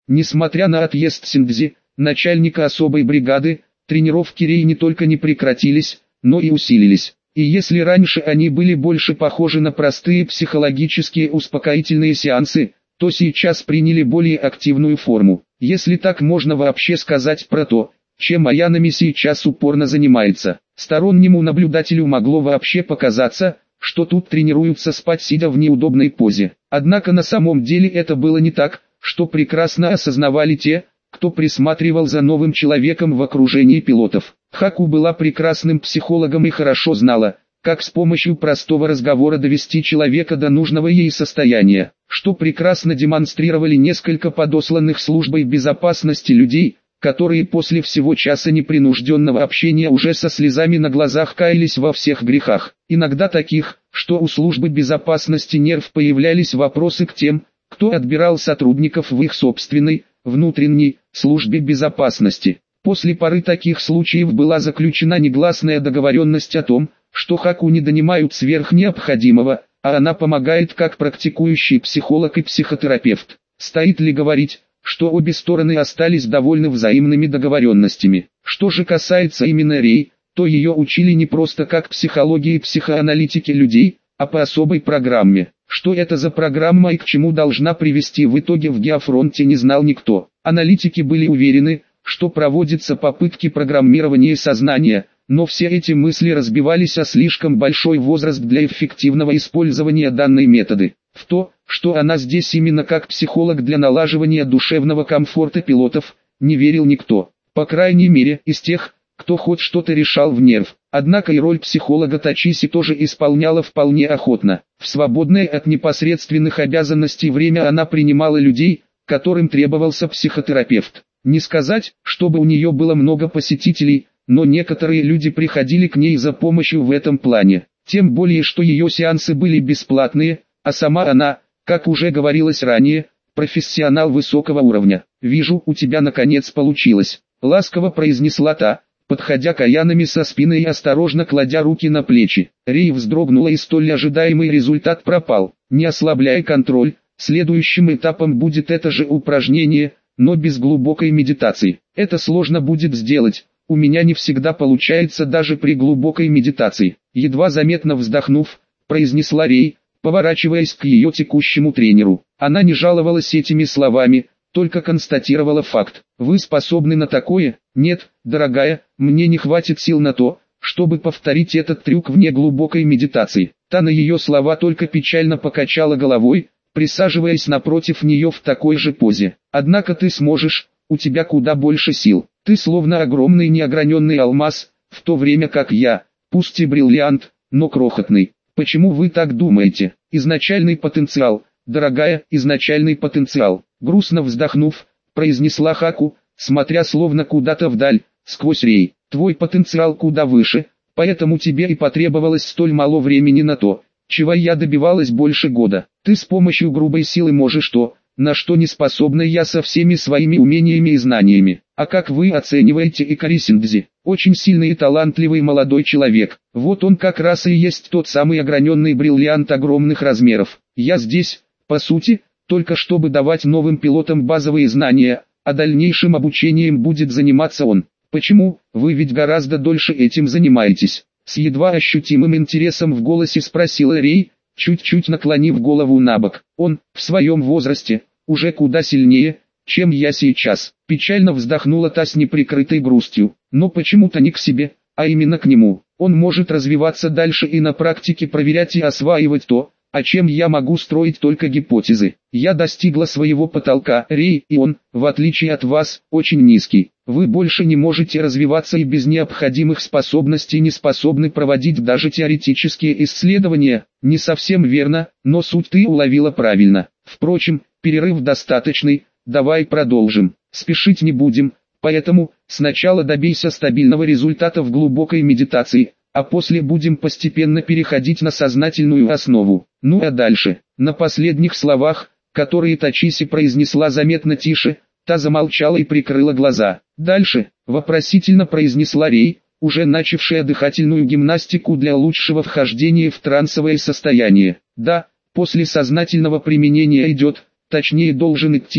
Несмотря на отъезд Синдзи, начальника особой бригады, тренировки Рей не только не прекратились, но и усилились. И если раньше они были больше похожи на простые психологические успокоительные сеансы, то сейчас приняли более активную форму. Если так можно вообще сказать про то, чем Аянами сейчас упорно занимается. Стороннему наблюдателю могло вообще показаться, что тут тренируются спать сидя в неудобной позе. Однако на самом деле это было не так, что прекрасно осознавали те, кто присматривал за новым человеком в окружении пилотов. Хаку была прекрасным психологом и хорошо знала, как с помощью простого разговора довести человека до нужного ей состояния, что прекрасно демонстрировали несколько подосланных службой безопасности людей, которые после всего часа непринужденного общения уже со слезами на глазах каялись во всех грехах. Иногда таких, что у службы безопасности нерв появлялись вопросы к тем, кто отбирал сотрудников в их собственной, внутренней, службе безопасности. После пары таких случаев была заключена негласная договоренность о том, что Хаку не донимают сверх необходимого, а она помогает как практикующий психолог и психотерапевт. Стоит ли говорить, что обе стороны остались довольны взаимными договоренностями? Что же касается именно Рей, то ее учили не просто как психологии и психоаналитики людей, а по особой программе. Что это за программа и к чему должна привести в итоге в Геофронте, не знал никто. Аналитики были уверены, что проводятся попытки программирования сознания, но все эти мысли разбивались о слишком большой возраст для эффективного использования данной методы. В то, что она здесь именно как психолог для налаживания душевного комфорта пилотов, не верил никто. По крайней мере, из тех, кто хоть что-то решал в нерв. Однако и роль психолога Тачиси тоже исполняла вполне охотно. В свободное от непосредственных обязанностей время она принимала людей, которым требовался психотерапевт. Не сказать, чтобы у нее было много посетителей, но некоторые люди приходили к ней за помощью в этом плане. Тем более, что ее сеансы были бесплатные, а сама она, как уже говорилось ранее, профессионал высокого уровня. «Вижу, у тебя наконец получилось», — ласково произнесла та, подходя к Аянами со спины и осторожно кладя руки на плечи. Рей вздрогнула, и столь ожидаемый результат пропал. Не ослабляя контроль, следующим этапом будет это же упражнение, но без глубокой медитации. Это сложно будет сделать, у меня не всегда получается даже при глубокой медитации. Едва заметно вздохнув, произнесла Рей, поворачиваясь к ее текущему тренеру. Она не жаловалась этими словами, только констатировала факт. «Вы способны на такое?» «Нет, дорогая, мне не хватит сил на то, чтобы повторить этот трюк вне глубокой медитации». Та на ее слова только печально покачала головой, присаживаясь напротив нее в такой же позе. «Однако ты сможешь, у тебя куда больше сил. Ты словно огромный неограненный алмаз, в то время как я, пусть и бриллиант, но крохотный. Почему вы так думаете? Изначальный потенциал, дорогая, изначальный потенциал». Грустно вздохнув, произнесла Хаку, смотря словно куда-то вдаль, сквозь Рей. «Твой потенциал куда выше, поэтому тебе и потребовалось столь мало времени на то, чего я добивалась больше года. Ты с помощью грубой силы можешь то, на что не способна я со всеми своими умениями и знаниями. А как вы оцениваете Икари Синдзи? Очень сильный и талантливый молодой человек. Вот он как раз и есть тот самый ограненный бриллиант огромных размеров. Я здесь, по сути, только чтобы давать новым пилотам базовые знания, а дальнейшим обучением будет заниматься он. Почему? Вы ведь гораздо дольше этим занимаетесь». С едва ощутимым интересом в голосе спросила Рей, чуть-чуть наклонив голову набок. «Он, в своем возрасте, уже куда сильнее, чем я сейчас». Печально вздохнула та с неприкрытой грустью. «Но почему-то не к себе, а именно к нему. Он может развиваться дальше и на практике проверять и осваивать то, о чем я могу строить только гипотезы. Я достигла своего потолка, Рей, и он, в отличие от вас, очень низкий. Вы больше не можете развиваться и без необходимых способностей не способны проводить даже теоретические исследования». «Не совсем верно, но суть ты уловила правильно. Впрочем, перерыв достаточный, давай продолжим. Спешить не будем, поэтому сначала добейся стабильного результата в глубокой медитации, а после будем постепенно переходить на сознательную основу. Ну а дальше?» На последних словах, которые Тачиси произнесла заметно тише, та замолчала и прикрыла глаза. «Дальше», вопросительно произнесла Рей, уже начавшая дыхательную гимнастику для лучшего вхождения в трансовое состояние. «Да, после сознательного применения идет, точнее должен идти,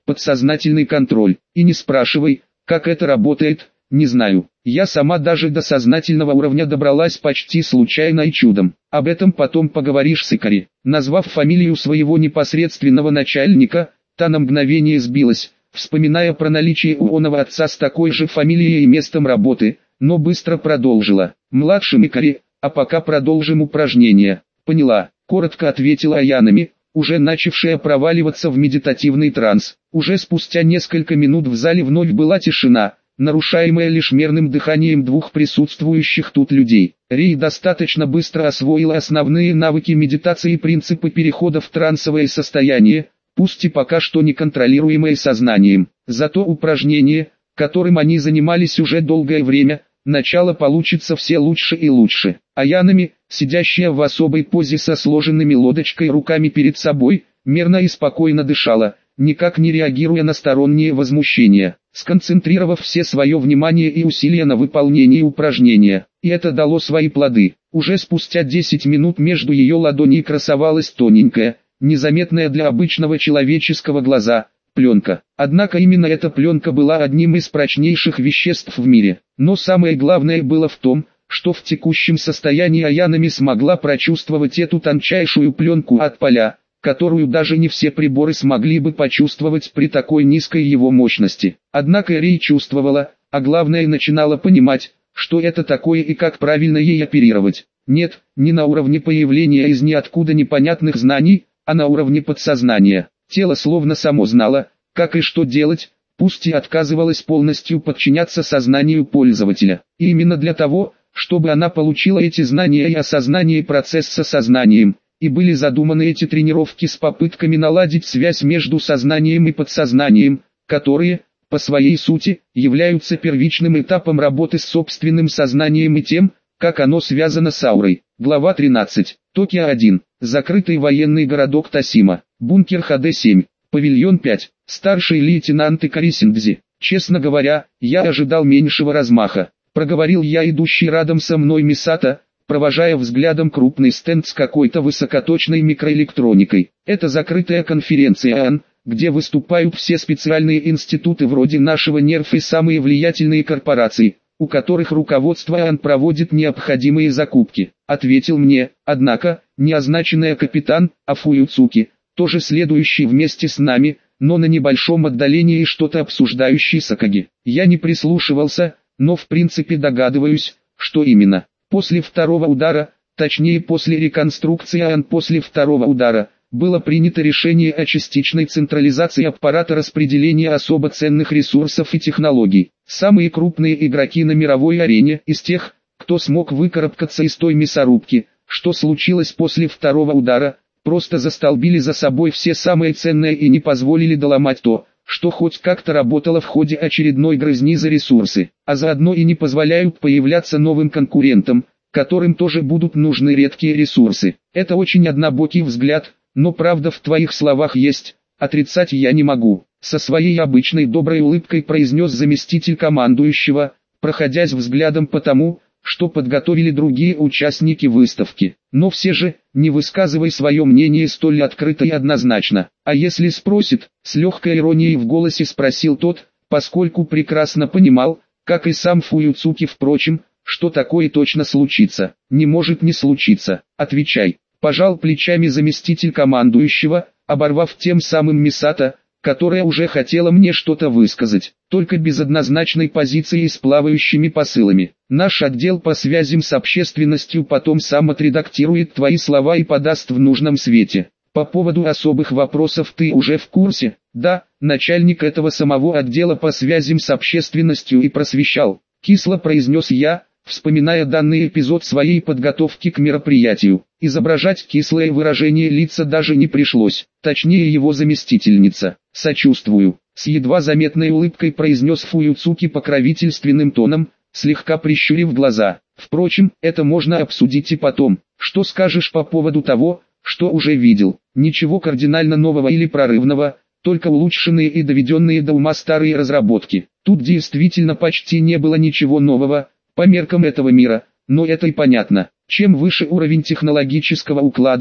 подсознательный контроль. И не спрашивай, как это работает, не знаю. Я сама даже до сознательного уровня добралась почти случайно и чудом. Об этом потом поговоришь с Икари. Назвав фамилию своего непосредственного начальника, та на мгновение сбилась, вспоминая про наличие у оного отца с такой же фамилией и местом работы, но быстро продолжила. Младшим Икари, а пока продолжим упражнение. Поняла, коротко ответила Аянами, уже начавшая проваливаться в медитативный транс. Уже спустя несколько минут в зале вновь была тишина, нарушаемая лишь мерным дыханием двух присутствующих тут людей. Рей достаточно быстро освоила основные навыки медитации и принципы перехода в трансовое состояние, пусть и пока что неконтролируемое сознанием. Зато упражнение, которым они занимались уже долгое время, начало получится все лучше и лучше. Аянами, сидящая в особой позе со сложенными лодочкой руками перед собой, мерно и спокойно дышала, никак не реагируя на сторонние возмущения, сконцентрировав все свое внимание и усилия на выполнении упражнения. И это дало свои плоды. Уже спустя 10 минут между ее ладоней красовалась тоненькая, незаметная для обычного человеческого глаза, пленка. Однако именно эта пленка была одним из прочнейших веществ в мире. Но самое главное было в том, что в текущем состоянии Аянами смогла прочувствовать эту тончайшую пленку от поля, которую даже не все приборы смогли бы почувствовать при такой низкой его мощности. Однако Рей чувствовала, а главное начинала понимать, что это такое и как правильно ей оперировать. Нет, не на уровне появления из ниоткуда непонятных знаний, а на уровне подсознания. Тело словно само знало, как и что делать, пусть и отказывалось полностью подчиняться сознанию пользователя. И именно для того, чтобы она получила эти знания и осознание процесса сознанием, и были задуманы эти тренировки с попытками наладить связь между сознанием и подсознанием, которые, по своей сути, являются первичным этапом работы с собственным сознанием и тем, как оно связано с аурой. Глава 13. Токио 1. Закрытый военный городок Тосима. Бункер ХД-7. Павильон 5. Старший лейтенант Икари Синдзи. Честно говоря, я ожидал меньшего размаха. Проговорил я, идущий рядом со мной Мисато, провожая взглядом крупный стенд с какой-то высокоточной микроэлектроникой. Это закрытая конференция АН, где выступают все специальные институты вроде нашего НЕРФ и самые влиятельные корпорации, у которых руководство АН проводит необходимые закупки. Ответил мне, однако, не означенный капитан, а Фуюцуки, тоже следующий вместе с нами, но на небольшом отдалении и что-то обсуждающий с Акаги. Я не прислушивался, но в принципе догадываюсь, что именно. После второго удара, точнее после реконструкции АН после второго удара, было принято решение о частичной централизации аппарата распределения особо ценных ресурсов и технологий. Самые крупные игроки на мировой арене из тех, кто смог выкарабкаться из той мясорубки, что случилось после второго удара, просто застолбили за собой все самое ценное и не позволили доломать то, что хоть как-то работало в ходе очередной грызни за ресурсы, а заодно и не позволяют появляться новым конкурентам, которым тоже будут нужны редкие ресурсы. Это очень однобокий взгляд, но правда в твоих словах есть, отрицать я не могу. Со своей обычной доброй улыбкой произнес заместитель командующего, проходясь взглядом по тому, что подготовили другие участники выставки. Но все же, не высказывай свое мнение столь открыто и однозначно. А если спросит, с легкой иронией в голосе спросил тот, поскольку прекрасно понимал, как и сам Фуюцуки впрочем, что такое точно случится. Не может не случиться, отвечай. Пожал плечами заместитель командующего, оборвав тем самым Мисато, которая уже хотела мне что-то высказать, только без однозначной позиции и с плавающими посылами. Наш отдел по связям с общественностью потом сам отредактирует твои слова и подаст в нужном свете. По поводу особых вопросов ты уже в курсе? Да, начальник этого самого отдела по связям с общественностью и просвещал. Кисло произнес я, вспоминая данный эпизод своей подготовки к мероприятию. Изображать кислое выражение лица даже не пришлось, точнее его заместительница. Сочувствую, с едва заметной улыбкой произнес Фуюцуки покровительственным тоном, слегка прищурив глаза. Впрочем, это можно обсудить и потом. Что скажешь по поводу того, что уже видел? Ничего кардинально нового или прорывного, только улучшенные и доведенные до ума старые разработки. Тут действительно почти не было ничего нового, по меркам этого мира, но это и понятно. Чем выше уровень технологического уклада,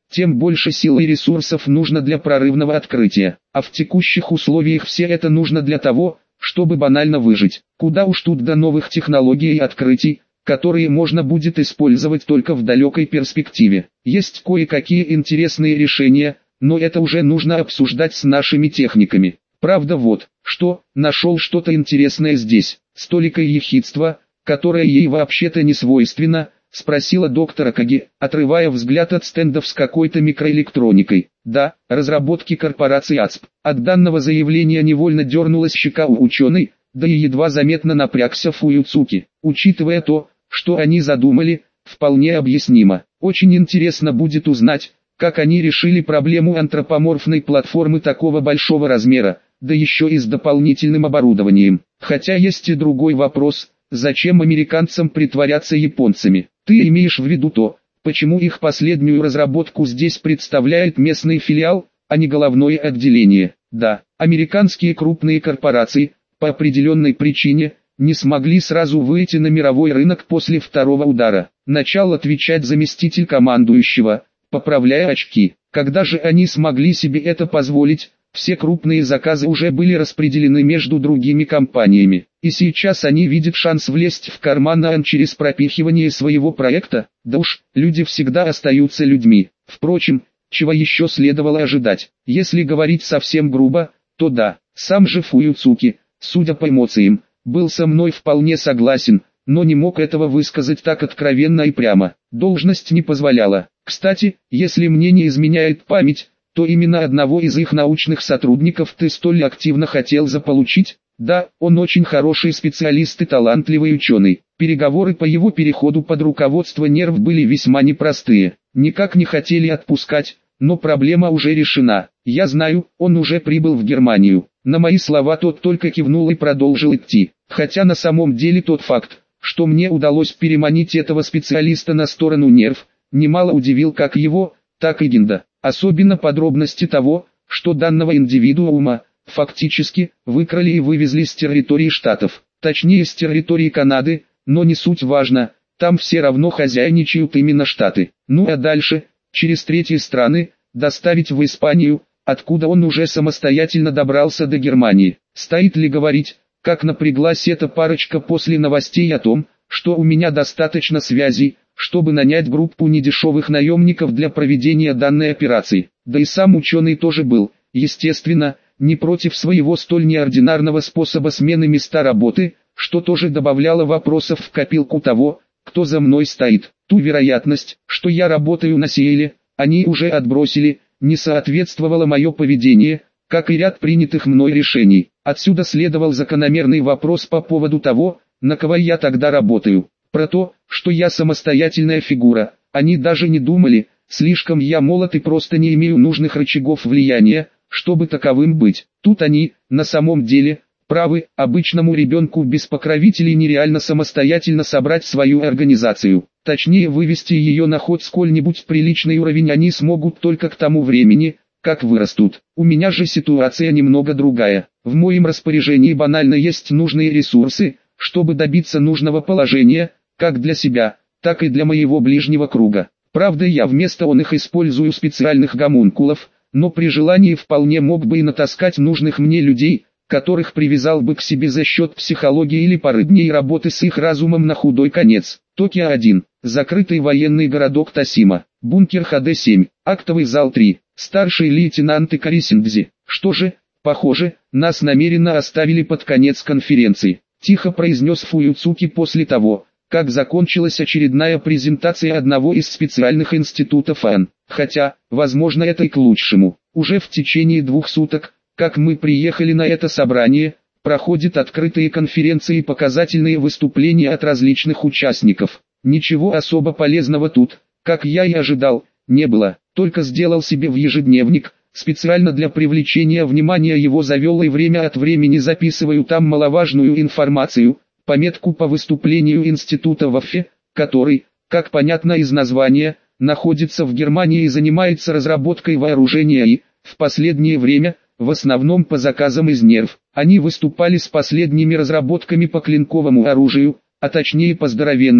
тем больше сил и ресурсов нужно для прорывного открытия. А в текущих условиях все это нужно для того, чтобы банально выжить. Куда уж тут до новых технологий и открытий, которые можно будет использовать только в далекой перспективе. Есть кое-какие интересные решения, но это уже нужно обсуждать с нашими техниками. Правда вот, что, нашел что-то интересное здесь, с толикой ехидства, которое ей вообще-то не свойственно, спросила доктора Каги, отрывая взгляд от стендов с какой-то микроэлектроникой. Да, разработки корпорации АЦП. От данного заявления невольно дернулась щека у ученой, да и едва заметно напрягся Фуюцуки. Учитывая то, что они задумали, вполне объяснимо. Очень интересно будет узнать, как они решили проблему антропоморфной платформы такого большого размера, да еще и с дополнительным оборудованием. Хотя есть и другой вопрос, зачем американцам притворяться японцами? Ты имеешь в виду то, почему их последнюю разработку здесь представляет местный филиал, а не головное отделение? Да, американские крупные корпорации, по определенной причине, не смогли сразу выйти на мировой рынок после второго удара. Начал отвечать заместитель командующего, поправляя очки. Когда же они смогли себе это позволить, все крупные заказы уже были распределены между другими компаниями. И сейчас они видят шанс влезть в карман АН через пропихивание своего проекта. Да уж, люди всегда остаются людьми. Впрочем, чего еще следовало ожидать? Если говорить совсем грубо, то да, сам же Фуюцуки, судя по эмоциям, был со мной вполне согласен, но не мог этого высказать так откровенно и прямо. Должность не позволяла. Кстати, если мне не изменяет память, то именно одного из их научных сотрудников ты столь активно хотел заполучить? Да, он очень хороший специалист и талантливый ученый. Переговоры по его переходу под руководство НЕРВ были весьма непростые. Никак не хотели отпускать, но проблема уже решена. Я знаю, он уже прибыл в Германию. На мои слова тот только кивнул и продолжил идти. Хотя на самом деле тот факт, что мне удалось переманить этого специалиста на сторону НЕРВ, немало удивил как его, так и Гинда. Особенно подробности того, что данного индивидуума, фактически, выкрали и вывезли с территории Штатов. Точнее с территории Канады, но не суть важно, там все равно хозяйничают именно Штаты. Ну а дальше, через третьи страны, доставить в Испанию, откуда он уже самостоятельно добрался до Германии. Стоит ли говорить, как напряглась эта парочка после новостей о том, что у меня достаточно связей, чтобы нанять группу недешевых наемников для проведения данной операции. Да и сам ученый тоже был, естественно, не против своего столь неординарного способа смены места работы, что тоже добавляло вопросов в копилку того, кто за мной стоит. Ту вероятность, что я работаю на Сиэле, они уже отбросили, не соответствовало мое поведение, как и ряд принятых мной решений. Отсюда следовал закономерный вопрос по поводу того, на кого я тогда работаю. Про то, что я самостоятельная фигура, они даже не думали, слишком я молод и просто не имею нужных рычагов влияния, чтобы таковым быть. Тут они, на самом деле, правы, обычному ребенку без покровителей нереально самостоятельно собрать свою организацию. Точнее вывести ее на хоть сколь-нибудь приличный уровень они смогут только к тому времени, как вырастут. У меня же ситуация немного другая. В моем распоряжении банально есть нужные ресурсы, чтобы добиться нужного положения, как для себя, так и для моего ближнего круга. Правда я вместо их использую специальных гомункулов, но при желании вполне мог бы и натаскать нужных мне людей, которых привязал бы к себе за счет психологии или пары дней работы с их разумом на худой конец. Токио-1, закрытый военный городок Тосима, бункер ХД-7, актовый зал 3, старший лейтенант Икари Синдзи. Что же, похоже, нас намеренно оставили под конец конференции, тихо произнес Фуюцуки после того, как закончилась очередная презентация одного из специальных институтов АН. Хотя, возможно это и к лучшему. Уже в течение 2 суток, как мы приехали на это собрание, проходят открытые конференции и показательные выступления от различных участников. Ничего особо полезного тут, как я и ожидал, не было. Только сделал себе в ежедневник, специально для привлечения внимания его завел и время от времени записываю там маловажную информацию, пометку по выступлению института в Афе, который, как понятно из названия, находится в Германии и занимается разработкой вооружения и, в последнее время, в основном по заказам из НЕРВ. Они выступали с последними разработками по клинковому оружию, а точнее по здоровенному,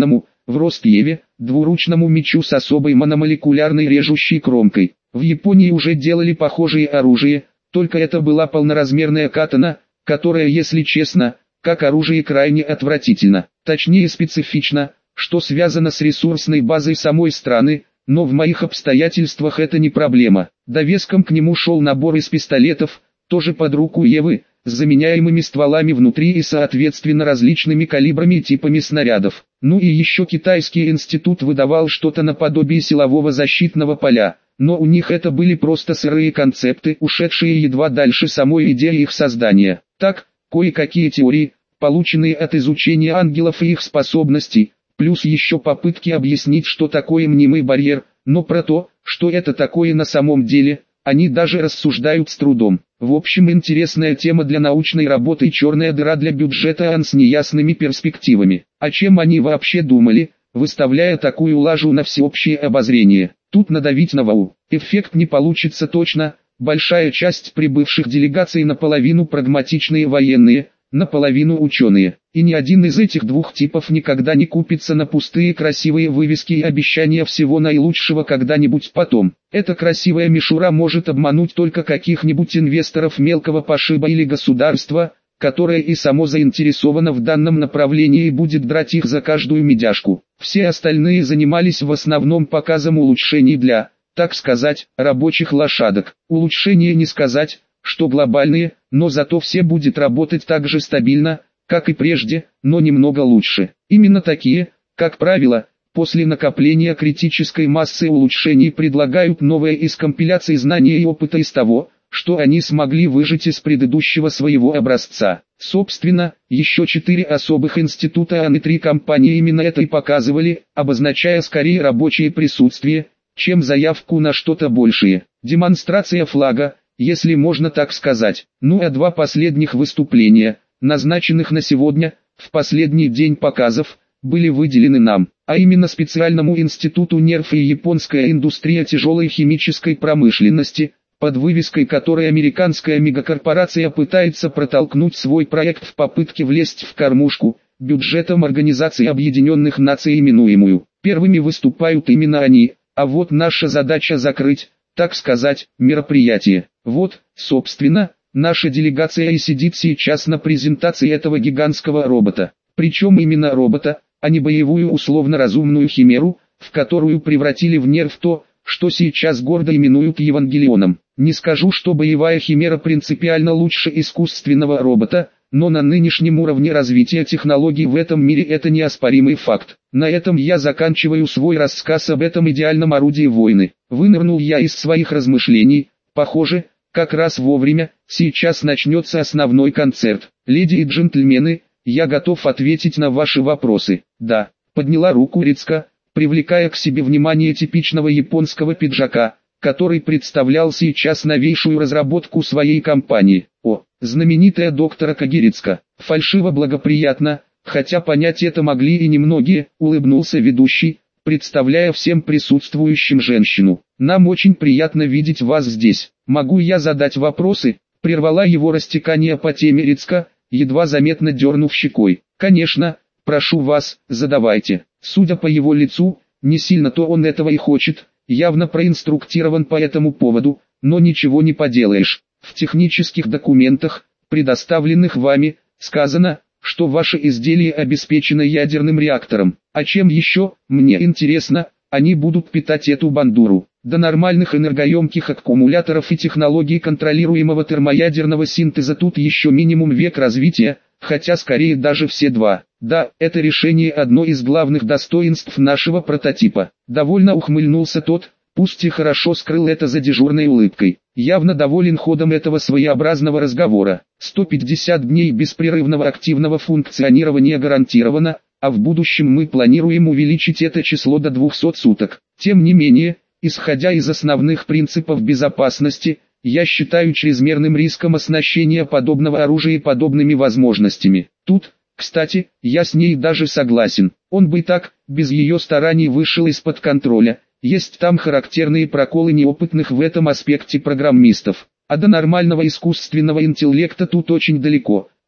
в Ростьеве, двуручному мечу с особой мономолекулярной режущей кромкой. В Японии уже делали похожие оружие, только это была полноразмерная катана, которая, если честно, как оружие крайне отвратительно, точнее специфично, что связано с ресурсной базой самой страны, но в моих обстоятельствах это не проблема. Довеском к нему шел набор из пистолетов, тоже под руку Евы, с заменяемыми стволами внутри и соответственно различными калибрами и типами снарядов. Ну и еще китайский институт выдавал что-то наподобие силового защитного поля, но у них это были просто сырые концепты, ушедшие едва дальше самой идеи их создания. Так, кое-какие теории, полученные от изучения ангелов и их способностей, плюс еще попытки объяснить, что такое мнимый барьер, но про то, что это такое на самом деле, они даже рассуждают с трудом. В общем, интересная тема для научной работы и черная дыра для бюджета АН с неясными перспективами. О чем они вообще думали, выставляя такую лажу на всеобщее обозрение? Тут надавить на вау. Эффект не получится точно, большая часть прибывших делегаций наполовину прагматичные военные, наполовину ученые. И ни один из этих двух типов никогда не купится на пустые красивые вывески и обещания всего наилучшего когда-нибудь потом. Эта красивая мишура может обмануть только каких-нибудь инвесторов мелкого пошиба или государства, которое и само заинтересовано в данном направлении и будет драть их за каждую медяшку. Все остальные занимались в основном показом улучшений для, так сказать, рабочих лошадок. Улучшения не сказать, что глобальные, но зато все будет работать так же стабильно, как и прежде, но немного лучше. Именно такие, как правило, после накопления критической массы улучшений предлагают новые из компиляций знаний и опыта из того, что они смогли выжать из предыдущего своего образца. Собственно, еще 4 особых института АН и 3 компании именно это и показывали, обозначая скорее рабочее присутствие, чем заявку на что-то большее. Демонстрация флага, если можно так сказать. Ну а 2 последних выступления, назначенных на сегодня, в последний день показов, были выделены нам, а именно специальному институту нерв и японская индустрия тяжелой химической промышленности, под вывеской которой американская мегакорпорация пытается протолкнуть свой проект в попытке влезть в кормушку, бюджетом Организации Объединенных Наций именуемую. Первыми выступают именно они, а вот наша задача закрыть, так сказать, мероприятие. Вот, собственно, наша делегация и сидит сейчас на презентации этого гигантского робота. Причем именно робота, а не боевую условно-разумную химеру, в которую превратили в нерв то, что сейчас гордо именуют Евангелионом. Не скажу, что боевая химера принципиально лучше искусственного робота, но на нынешнем уровне развития технологий в этом мире это неоспоримый факт. На этом я заканчиваю свой рассказ об этом идеальном орудии войны. Вынырнул я из своих размышлений, похоже, как раз вовремя, сейчас начнется основной концерт. Леди и джентльмены, я готов ответить на ваши вопросы. Да, подняла руку Рицка, привлекая к себе внимание типичного японского пиджака, который представлял сейчас новейшую разработку своей компании. О, знаменитая доктора Кагирицка. Фальшиво благоприятно, хотя понять это могли и немногие, улыбнулся ведущий, представляя всем присутствующим женщину. Нам очень приятно видеть вас здесь. Могу я задать вопросы? Прервала его растекание по теме Рицка, едва заметно дернув щекой. Конечно, прошу вас, задавайте. Судя по его лицу, не сильно-то он этого и хочет, явно проинструктирован по этому поводу, но ничего не поделаешь. В технических документах, предоставленных вами, сказано, что ваше изделие обеспечено ядерным реактором. А чем еще, мне интересно, они будут питать эту бандуру? До нормальных энергоемких аккумуляторов и технологий контролируемого термоядерного синтеза тут еще минимум век развития, хотя скорее даже все 2. Да, это решение одно из главных достоинств нашего прототипа. Довольно ухмыльнулся тот, пусть и хорошо скрыл это за дежурной улыбкой. Явно доволен ходом этого своеобразного разговора. 150 дней беспрерывного активного функционирования гарантировано, а в будущем мы планируем увеличить это число до 200 суток. Тем не менее, исходя из основных принципов безопасности, я считаю чрезмерным риском оснащения подобного оружия подобными возможностями. Тут, кстати, я с ней даже согласен. Он бы так, без ее стараний вышел из-под контроля. Есть там характерные проколы неопытных в этом аспекте программистов. А до нормального искусственного интеллекта тут очень далеко.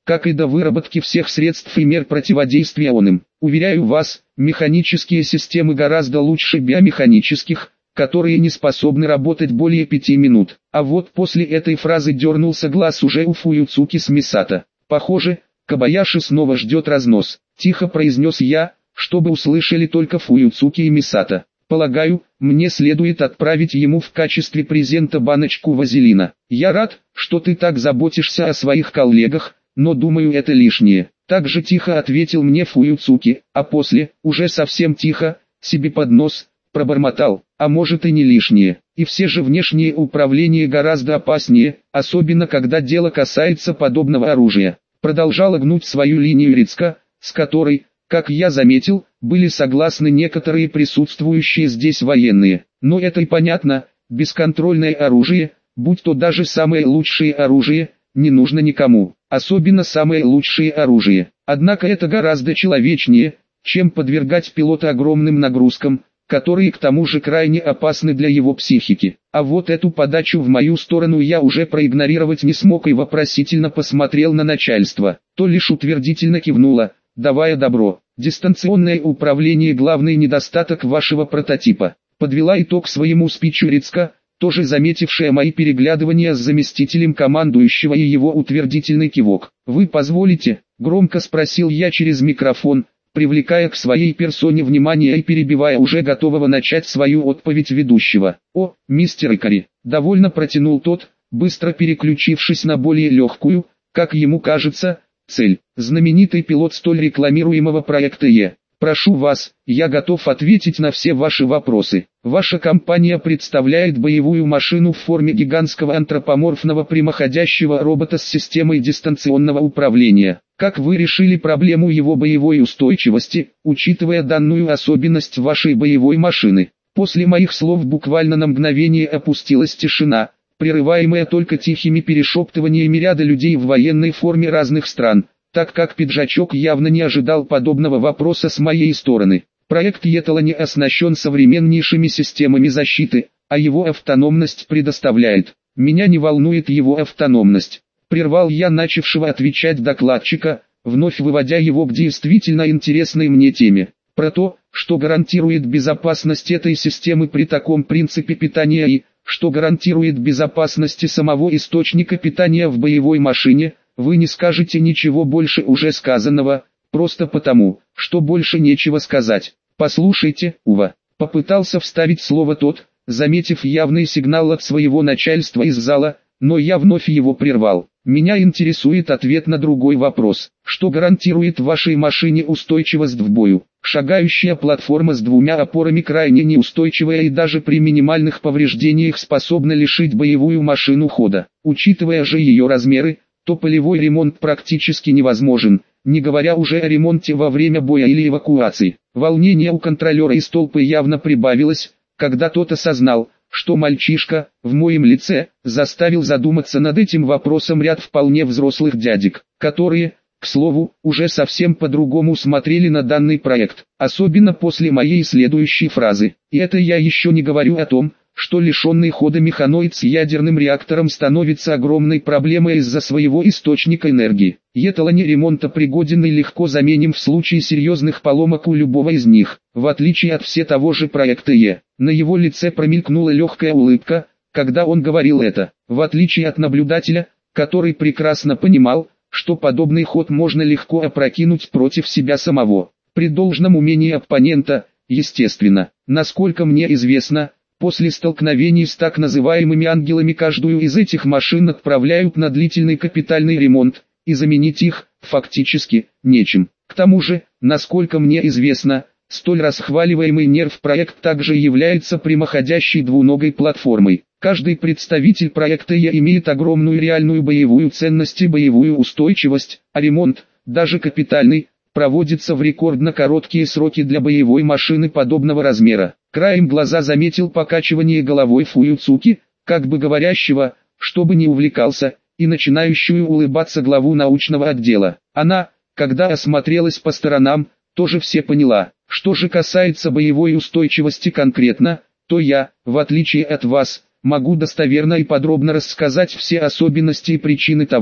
как и до выработки всех средств и мер противодействия оным. Уверяю вас, механические системы гораздо лучше биомеханических, которые не способны работать более 5 минут. А вот после этой фразы дернулся глаз уже у Фуюцуки с Мисато. Похоже, Кобаяши снова ждет разнос. Тихо произнес я, чтобы услышали только Фуюцуки и Мисато. Полагаю, мне следует отправить ему в качестве презента баночку вазелина. Я рад, что ты так заботишься о своих коллегах, но думаю, это лишнее. Так же тихо ответил мне Фуюцуки, а после, уже совсем тихо, себе под нос, пробормотал, а может и не лишнее. И все же внешнее управление гораздо опаснее, особенно когда дело касается подобного оружия. Продолжала гнуть свою линию Рицка, с которой, как я заметил, были согласны некоторые присутствующие здесь военные. Но это и понятно, бесконтрольное оружие, будь то даже самое лучшее оружие, не нужно никому, особенно самое лучшее оружие. Однако это гораздо человечнее, чем подвергать пилота огромным нагрузкам, которые к тому же крайне опасны для его психики. А вот эту подачу в мою сторону я уже проигнорировать не смог и вопросительно посмотрел на начальство. То лишь утвердительно кивнуло, давая добро. Дистанционное управление — главный недостаток вашего прототипа. Подвела итог своему спичу Рицка, тоже заметившая мои переглядывания с заместителем командующего и его утвердительный кивок. «Вы позволите?» — громко спросил я через микрофон, привлекая к своей персоне внимание и перебивая уже готового начать свою отповедь ведущего. «О, мистер Икари!» — довольно протянул тот, быстро переключившись на более легкую, как ему кажется, цель. Знаменитый пилот столь рекламируемого проекта Е. «Прошу вас, я готов ответить на все ваши вопросы. Ваша компания представляет боевую машину в форме гигантского антропоморфного прямоходящего робота с системой дистанционного управления. Как вы решили проблему его боевой устойчивости, учитывая данную особенность вашей боевой машины?» После моих слов буквально на мгновение опустилась тишина, прерываемая только тихими перешептываниями ряда людей в военной форме разных стран, так как пиджачок явно не ожидал подобного вопроса с моей стороны. Проект Етала не оснащен современнейшими системами защиты, а его автономность предоставляет. Меня не волнует его автономность. Прервал я начавшего отвечать докладчика, вновь выводя его к действительно интересной мне теме. Про то, что гарантирует безопасность этой системы при таком принципе питания и, что гарантирует безопасность самого источника питания в боевой машине, вы не скажете ничего больше уже сказанного, просто потому, что больше нечего сказать. Послушайте, Ува, попытался вставить слово тот, заметив явный сигнал от своего начальства из зала, но я вновь его прервал. Меня интересует ответ на другой вопрос. Что гарантирует вашей машине устойчивость в бою? Шагающая платформа с двумя опорами крайне неустойчивая и даже при минимальных повреждениях способна лишить боевую машину хода. Учитывая же ее размеры, то полевой ремонт практически невозможен, не говоря уже о ремонте во время боя или эвакуации. Волнение у контролера из толпы явно прибавилось, когда тот осознал, что мальчишка, в моем лице, заставил задуматься над этим вопросом ряд вполне взрослых дядек, которые, к слову, уже совсем по-другому смотрели на данный проект, особенно после моей следующей фразы. И это я еще не говорю о том, что лишенный хода механоид с ядерным реактором становится огромной проблемой из-за своего источника энергии. Етала не ремонтопригоден и легко заменим в случае серьезных поломок у любого из них. В отличие от все того же проекта Е, на его лице промелькнула легкая улыбка, когда он говорил это. В отличие от наблюдателя, который прекрасно понимал, что подобный ход можно легко опрокинуть против себя самого. При должном умении оппонента, естественно. Насколько мне известно, после столкновений с так называемыми ангелами каждую из этих машин отправляют на длительный капитальный ремонт, и заменить их, фактически, нечем. К тому же, насколько мне известно, столь расхваливаемый нерв-проект также является прямоходящей двуногой платформой. Каждый представитель проекта Е имеет огромную реальную боевую ценность и боевую устойчивость, а ремонт, даже капитальный, проводится в рекордно короткие сроки для боевой машины подобного размера. Краем глаза заметил покачивание головой Фуюцуки, как бы говорящего, чтобы не увлекался, и начинающую улыбаться главу научного отдела. Она, когда осмотрелась по сторонам, тоже все поняла. Что же касается боевой устойчивости конкретно, то я, в отличие от вас, могу достоверно и подробно рассказать все особенности и причины того,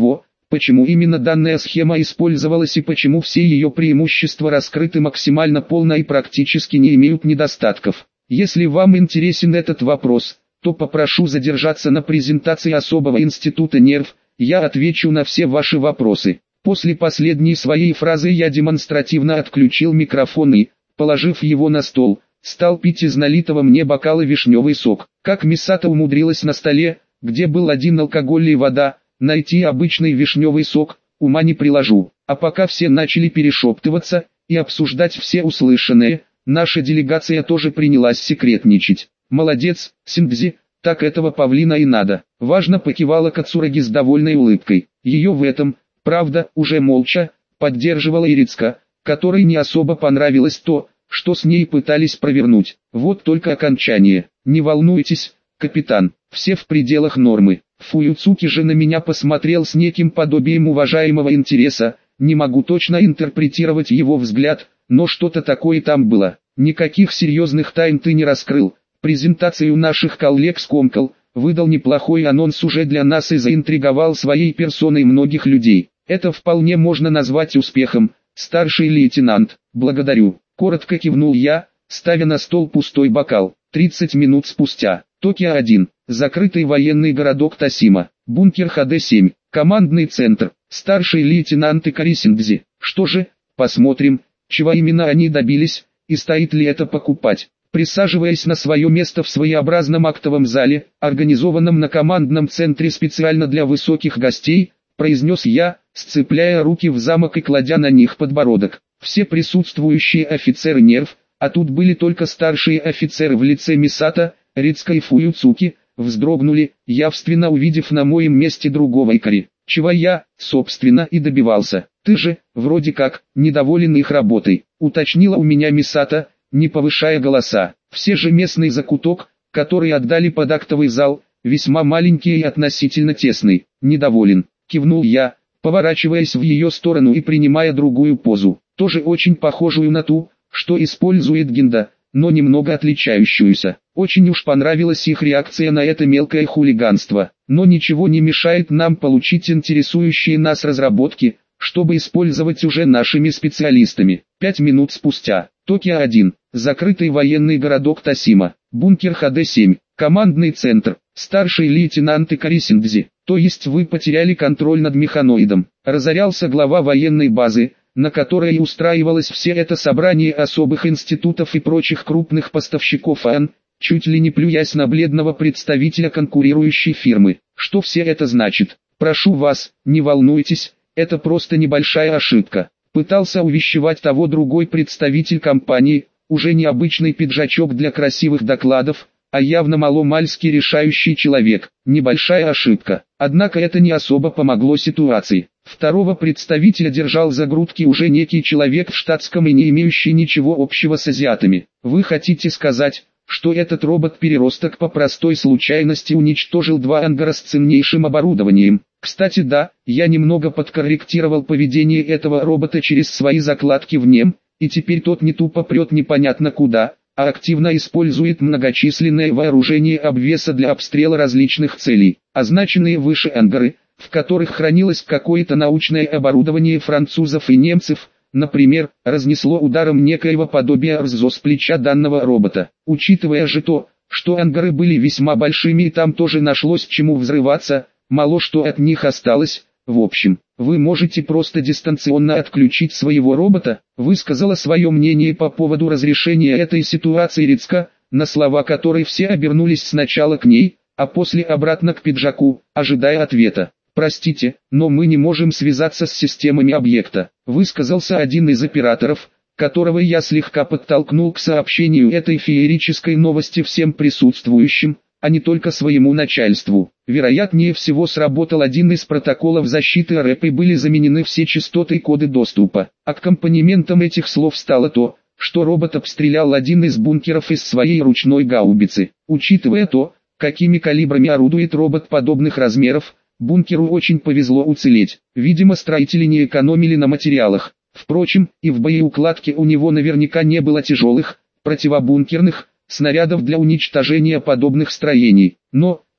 Почему именно данная схема использовалась и почему все ее преимущества раскрыты максимально полно и практически не имеют недостатков. Если вам интересен этот вопрос, то попрошу задержаться на презентации особого института нерв, я отвечу на все ваши вопросы. После последней своей фразы я демонстративно отключил микрофон и, положив его на стол, стал пить из налитого мне бокала вишневый сок. Как Мисато умудрилась на столе, где был один алкоголь и вода, найти обычный вишневый сок, ума не приложу. А пока все начали перешептываться и обсуждать все услышанное, наша делегация тоже принялась секретничать. «Молодец, Синдзи, так этого павлина и надо», — важно покивала Кацураги с довольной улыбкой. Ее в этом, правда, уже молча, поддерживала Ирицка, которой не особо понравилось то, что с ней пытались провернуть. Вот только окончание. «Не волнуйтесь, капитан, все в пределах нормы». Фуюцуки же на меня посмотрел с неким подобием уважаемого интереса, не могу точно интерпретировать его взгляд, но что-то такое там было. «Никаких серьезных тайн ты не раскрыл. Презентацию наших коллег скомкал, выдал неплохой анонс уже для нас и заинтриговал своей персоной многих людей. Это вполне можно назвать успехом, старший лейтенант. Благодарю», — коротко кивнул я, ставя на стол пустой бокал. 30 минут спустя. Токио-1. Закрытый военный городок Тосима. Бункер ХД-7. Командный центр. Старший лейтенант Икари Синдзи. Что же, посмотрим, чего именно они добились, и стоит ли это покупать. Присаживаясь на свое место в своеобразном актовом зале, организованном на командном центре специально для высоких гостей, произнес я, сцепляя руки в замок и кладя на них подбородок. Все присутствующие офицеры нерв, а тут были только старшие офицеры в лице Мисато, Рицка и Фуюцуки, вздрогнули, явственно увидев на моем месте другого Икари. Чего я, собственно, и добивался. «Ты же, вроде как, недоволен их работой», — уточнила у меня Мисато, не повышая голоса. «Все же местный закуток, который отдали под актовый зал, весьма маленький и относительно тесный». «Недоволен», — кивнул я, поворачиваясь в ее сторону и принимая другую позу, тоже очень похожую на ту, что использует Гинда, но немного отличающуюся. Очень уж понравилась их реакция на это мелкое хулиганство, но ничего не мешает нам получить интересующие нас разработки, чтобы использовать уже нашими специалистами. 5 минут спустя. Токио-1. Закрытый военный городок Тосима. Бункер ХД-7. Командный центр. Старший лейтенант Икари Синдзи. То есть вы потеряли контроль над механоидом. Разорялся глава военной базы, на которой устраивалось все это собрание особых институтов и прочих крупных поставщиков АН, чуть ли не плюясь на бледного представителя конкурирующей фирмы. Что все это значит? Прошу вас, не волнуйтесь, это просто небольшая ошибка. Пытался увещевать того другой представитель компании, уже не обычный пиджачок для красивых докладов, а явно маломальски решающий человек. Небольшая ошибка. Однако это не особо помогло ситуации. Второго представителя держал за грудки уже некий человек в штатском и не имеющий ничего общего с азиатами. Вы хотите сказать, что этот робот-переросток по простой случайности уничтожил 2 ангара с ценнейшим оборудованием? Кстати, да, я немного подкорректировал поведение этого робота через свои закладки в нем, и теперь тот не тупо прет непонятно куда, а активно использует многочисленное вооружение обвеса для обстрела различных целей. Означенные выше ангары, в которых хранилось какое-то научное оборудование французов и немцев, например, разнесло ударом некоего подобия РЗО с плеча данного робота. Учитывая же то, что ангары были весьма большими и там тоже нашлось чему взрываться, мало что от них осталось. В общем, вы можете просто дистанционно отключить своего робота, высказала свое мнение по поводу разрешения этой ситуации Рицка, на слова которой все обернулись сначала к ней, а после обратно к пиджаку, ожидая ответа. «Простите, но мы не можем связаться с системами объекта», высказался один из операторов, которого я слегка подтолкнул к сообщению этой феерической новости всем присутствующим, а не только своему начальству. Вероятнее всего сработал один из протоколов защиты РЭП и были заменены все частоты и коды доступа. Аккомпанементом этих слов стало то, что робот обстрелял один из бункеров из своей ручной гаубицы. Учитывая то, какими калибрами орудует робот подобных размеров, бункеру очень повезло уцелеть. Видимо, строители не экономили на материалах. Впрочем, и в боеукладке у него наверняка не было тяжелых, противобункерных, снарядов для уничтожения подобных строений. Но,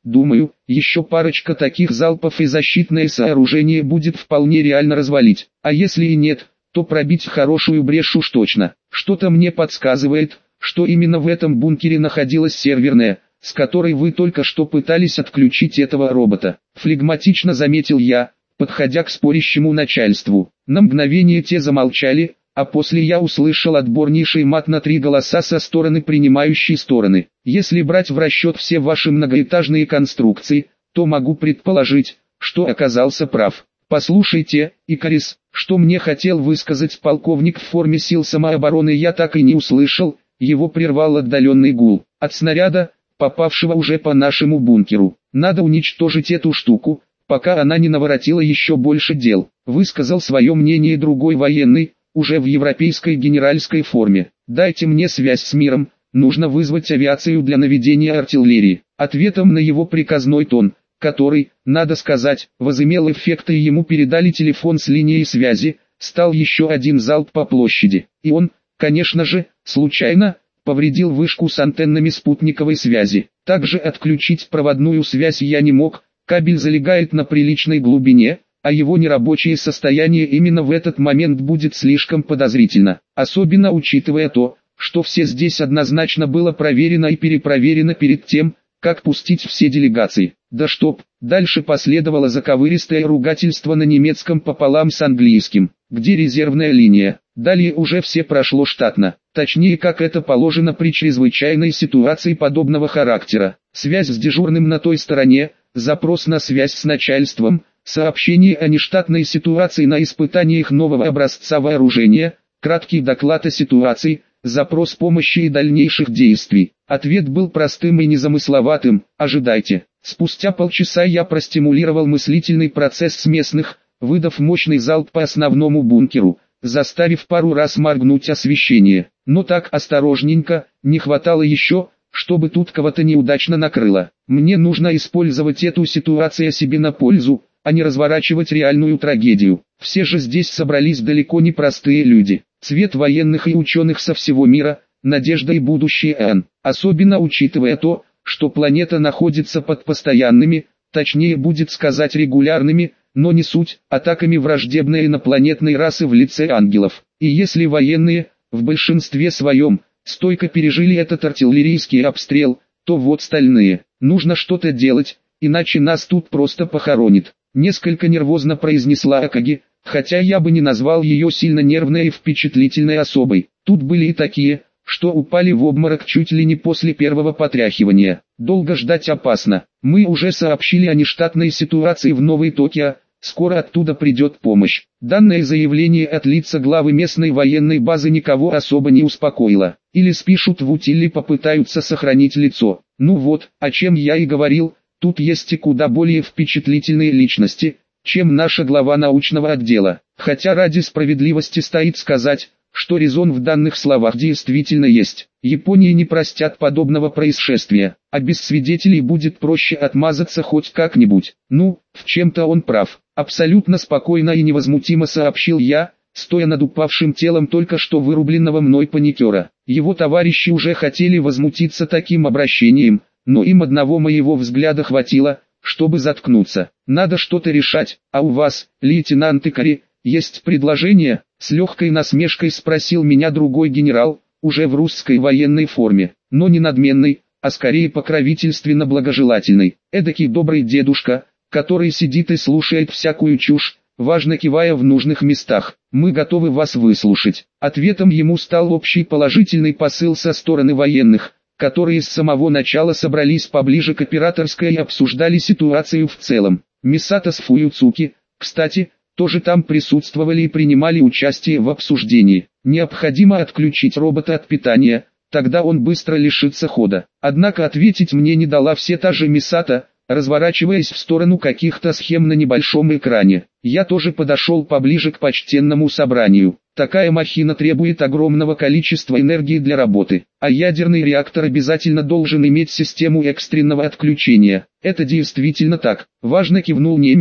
Думаю, еще парочка таких залпов и защитное сооружение будет вполне реально развалить. А если и нет, то пробить хорошую брешь уж точно. Что-то мне подсказывает, что именно в этом бункере находилась серверная, с которой вы только что пытались отключить этого робота. Флегматично заметил я, подходя к спорящему начальству. На мгновение те замолчали, а после я услышал отборнейший мат на 3 голоса со стороны принимающей стороны. Если брать в расчет все ваши многоэтажные конструкции, то могу предположить, что оказался прав. Послушайте, Икарис, что мне хотел высказать полковник в форме сил самообороны, я так и не услышал, его прервал отдаленный гул. От снаряда, попавшего уже по нашему бункеру. Надо уничтожить эту штуку, пока она не наворотила еще больше дел. Высказал свое мнение другой военный, уже в европейской генеральской форме. Дайте мне связь с миром, нужно вызвать авиацию для наведения артиллерии. Ответом на его приказной тон, который, надо сказать, возымел эффект, и ему передали телефон с линией связи, стал еще один залп по площади. И он, конечно же, случайно, повредил вышку с антеннами спутниковой связи. Также отключить проводную связь я не мог, кабель залегает на приличной глубине, а его нерабочее состояние именно в этот момент будет слишком подозрительно. Особенно учитывая то, что все здесь однозначно было проверено и перепроверено перед тем, как пустить все делегации. Да чтоб, дальше последовало заковыристое ругательство на немецком пополам с английским, где резервная линия. Далее уже все прошло штатно, точнее как это положено при чрезвычайной ситуации подобного характера. Связь с дежурным на той стороне, запрос на связь с начальством, сообщение о нештатной ситуации на испытаниях нового образца вооружения, краткий доклад о ситуации, запрос помощи и дальнейших действий. Ответ был простым и незамысловатым: ожидайте. Спустя полчаса я простимулировал мыслительный процесс с местных, выдав мощный залп по основному бункеру, заставив пару раз моргнуть освещение. Но так осторожненько, не хватало еще, чтобы тут кого-то неудачно накрыло. Мне нужно использовать эту ситуацию себе на пользу, а не разворачивать реальную трагедию. Все же здесь собрались далеко не простые люди. Цвет военных и ученых со всего мира, надежда и будущее Н. Особенно учитывая то, что планета находится под постоянными, точнее будет сказать регулярными, но не суть, атаками враждебной инопланетной расы в лице ангелов. И если военные, в большинстве своем, стойко пережили этот артиллерийский обстрел, то вот стальные. Нужно что-то делать, иначе нас тут просто похоронит. Несколько нервозно произнесла Акаги, хотя я бы не назвал ее сильно нервной и впечатлительной особой. Тут были и такие, что упали в обморок чуть ли не после первого потряхивания. Долго ждать опасно. Мы уже сообщили о нештатной ситуации в Новой Токио, скоро оттуда придет помощь. Данное заявление от лица главы местной военной базы никого особо не успокоило. Или спишут в утиль, или попытаются сохранить лицо. Ну вот, о чем я и говорил, тут есть и куда более впечатлительные личности, чем наша глава научного отдела. Хотя ради справедливости стоит сказать, что резон в данных словах действительно есть. Японии не простят подобного происшествия, а без свидетелей будет проще отмазаться хоть как-нибудь. Ну, в чем-то он прав. Абсолютно спокойно и невозмутимо сообщил я, стоя над упавшим телом только что вырубленного мной паникера. Его товарищи уже хотели возмутиться таким обращением, но им одного моего взгляда хватило, чтобы заткнуться. Надо что-то решать, а у вас, лейтенант Икари, есть предложение? С легкой насмешкой спросил меня другой генерал, уже в русской военной форме, но не надменный, а скорее покровительственно благожелательный. Эдакий добрый дедушка, который сидит и слушает всякую чушь, важно кивая в нужных местах. Мы готовы вас выслушать. Ответом ему стал общий положительный посыл со стороны военных, которые с самого начала собрались поближе к операторской и обсуждали ситуацию в целом. Мисато с Фуюцуки, кстати, тоже там присутствовали и принимали участие в обсуждении. Необходимо отключить робота от питания, тогда он быстро лишится хода. Однако ответить мне не дала все та же Мисато, разворачиваясь в сторону каких-то схем на небольшом экране. Я тоже подошел поближе к почтенному собранию. Такая махина требует огромного количества энергии для работы, а ядерный реактор обязательно должен иметь систему экстренного отключения. Это действительно так. Важно кивнул немец,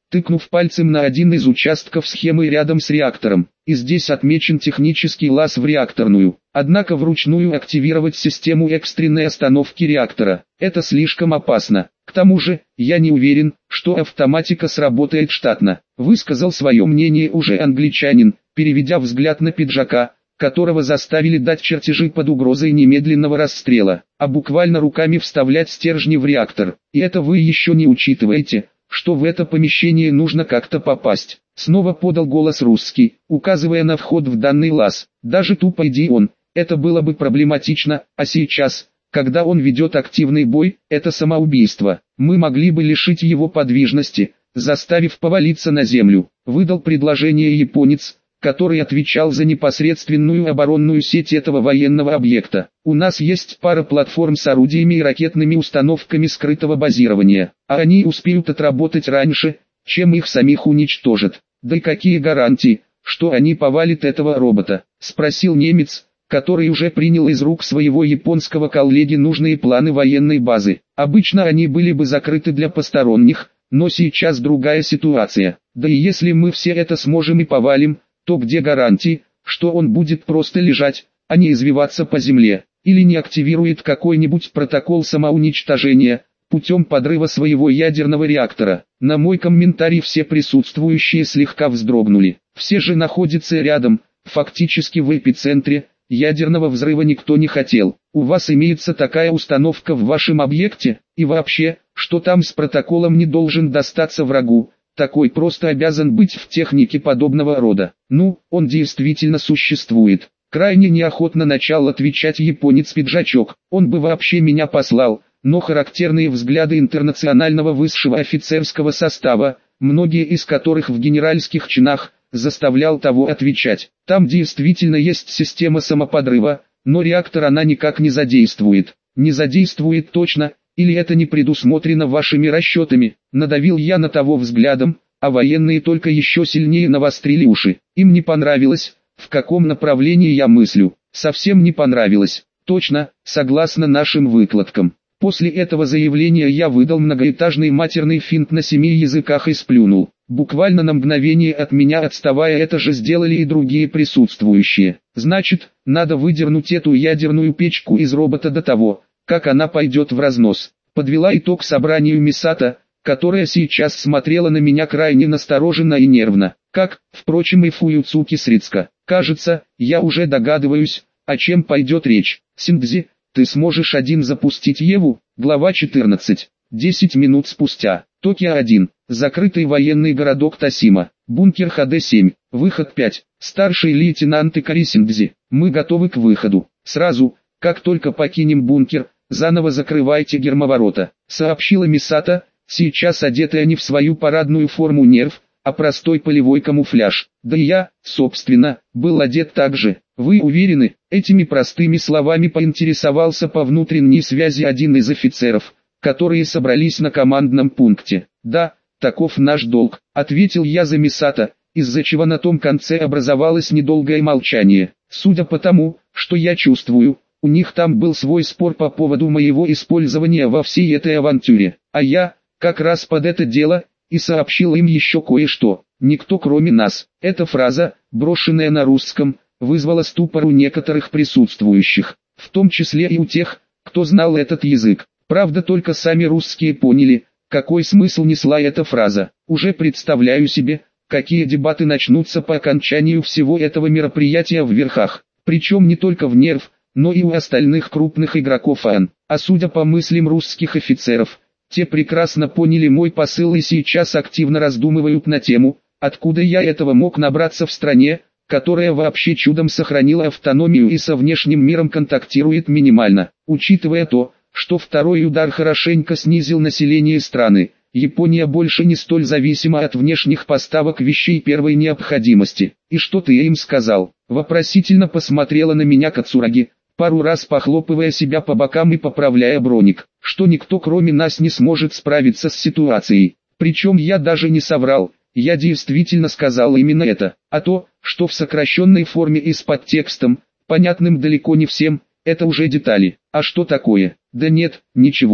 тыкнув пальцем на один из участков схемы рядом с реактором. И здесь отмечен технический лаз в реакторную. Однако вручную активировать систему экстренной остановки реактора – это слишком опасно. К тому же, я не уверен, что автоматика сработает штатно. Высказал свое мнение уже англичанин, переведя взгляд на пиджака, которого заставили дать чертежи под угрозой немедленного расстрела, а буквально руками вставлять стержни в реактор. И это вы еще не учитываете, что в это помещение нужно как-то попасть. Снова подал голос русский, указывая на вход в данный лаз. Даже тупо иди он, это было бы проблематично, а сейчас, когда он ведет активный бой, это самоубийство. Мы могли бы лишить его подвижности, заставив повалиться на землю. Выдал предложение японец, который отвечал за непосредственную оборонную сеть этого военного объекта. У нас есть пара платформ с орудиями и ракетными установками скрытого базирования, а они успеют отработать раньше, чем их самих уничтожат. Да и какие гарантии, что они повалят этого робота? Спросил немец, который уже принял из рук своего японского коллеги нужные планы военной базы. Обычно они были бы закрыты для посторонних, но сейчас другая ситуация. Да и если мы все это сможем и повалим, то где гарантии, что он будет просто лежать, а не извиваться по земле, или не активирует какой-нибудь протокол самоуничтожения, путем подрыва своего ядерного реактора? На мой комментарий все присутствующие слегка вздрогнули. Все же находятся рядом, фактически в эпицентре, ядерного взрыва никто не хотел. У вас имеется такая установка в вашем объекте, и вообще, что там с протоколом не должен достаться врагу? Такой просто обязан быть в технике подобного рода. Ну, он действительно существует. Крайне неохотно начал отвечать японец-пиджачок. Он бы вообще меня послал, но характерные взгляды интернационального высшего офицерского состава, многие из которых в генеральских чинах, заставлял того отвечать. Там действительно есть система самоподрыва, но реактор она никак не задействует. Не задействует точно, или это не предусмотрено вашими расчетами? Надавил я на того взглядом, а военные только еще сильнее навострили уши. Им не понравилось, в каком направлении я мыслю. Совсем не понравилось. Точно, согласно нашим выкладкам. После этого заявления я выдал многоэтажный матерный финт на 7 языках и сплюнул. Буквально на мгновение от меня отставая, это же сделали и другие присутствующие. Значит, надо выдернуть эту ядерную печку из робота до того, как она пойдет в разнос. Подвела итог собранию Мисата, которая сейчас смотрела на меня крайне настороженно и нервно. Как, впрочем, и Фуюцуки Срицка. Кажется, я уже догадываюсь, о чем пойдет речь. Синдзи, ты сможешь один запустить Еву? Глава 14. 10 минут спустя. Токио-1. Закрытый военный городок Тосима. Бункер ХД-7. Выход 5. Старший лейтенант Икари Синдзи. Мы готовы к выходу. Сразу, как только покинем бункер, заново закрывайте гермоворота, сообщила Мисата, сейчас одетая не в свою парадную форму нерв, а простой полевой камуфляж. Да и я, собственно, был одет так же. Вы уверены? Этими простыми словами поинтересовался по внутренней связи один из офицеров, которые собрались на командном пункте. Да, таков наш долг, ответил я за Мисата, из-за чего на том конце образовалось недолгое молчание. Судя по тому, что я чувствую, у них там был свой спор по поводу моего использования во всей этой авантюре, а я, как раз под это дело, и сообщил им еще кое-что. Никто кроме нас. Эта фраза, брошенная на русском, вызвала ступор у некоторых присутствующих, в том числе и у тех, кто знал этот язык. Правда, только сами русские поняли, какой смысл несла эта фраза. Уже представляю себе, какие дебаты начнутся по окончанию всего этого мероприятия в верхах. Причем не только в нерв, но и у остальных крупных игроков АН. А судя по мыслям русских офицеров, те прекрасно поняли мой посыл и сейчас активно раздумывают на тему, откуда я этого мог набраться в стране, которая вообще чудом сохранила автономию и со внешним миром контактирует минимально. Учитывая то, что второй удар хорошенько снизил население страны, Япония больше не столь зависима от внешних поставок вещей первой необходимости. И что ты им сказал? Вопросительно посмотрела на меня Кацураги, пару раз похлопывая себя по бокам и поправляя броник, что никто кроме нас не сможет справиться с ситуацией. Причем я даже не соврал, я действительно сказал именно это, а то, что в сокращенной форме и с подтекстом, понятным далеко не всем, это уже детали. А что такое? Да нет, ничего.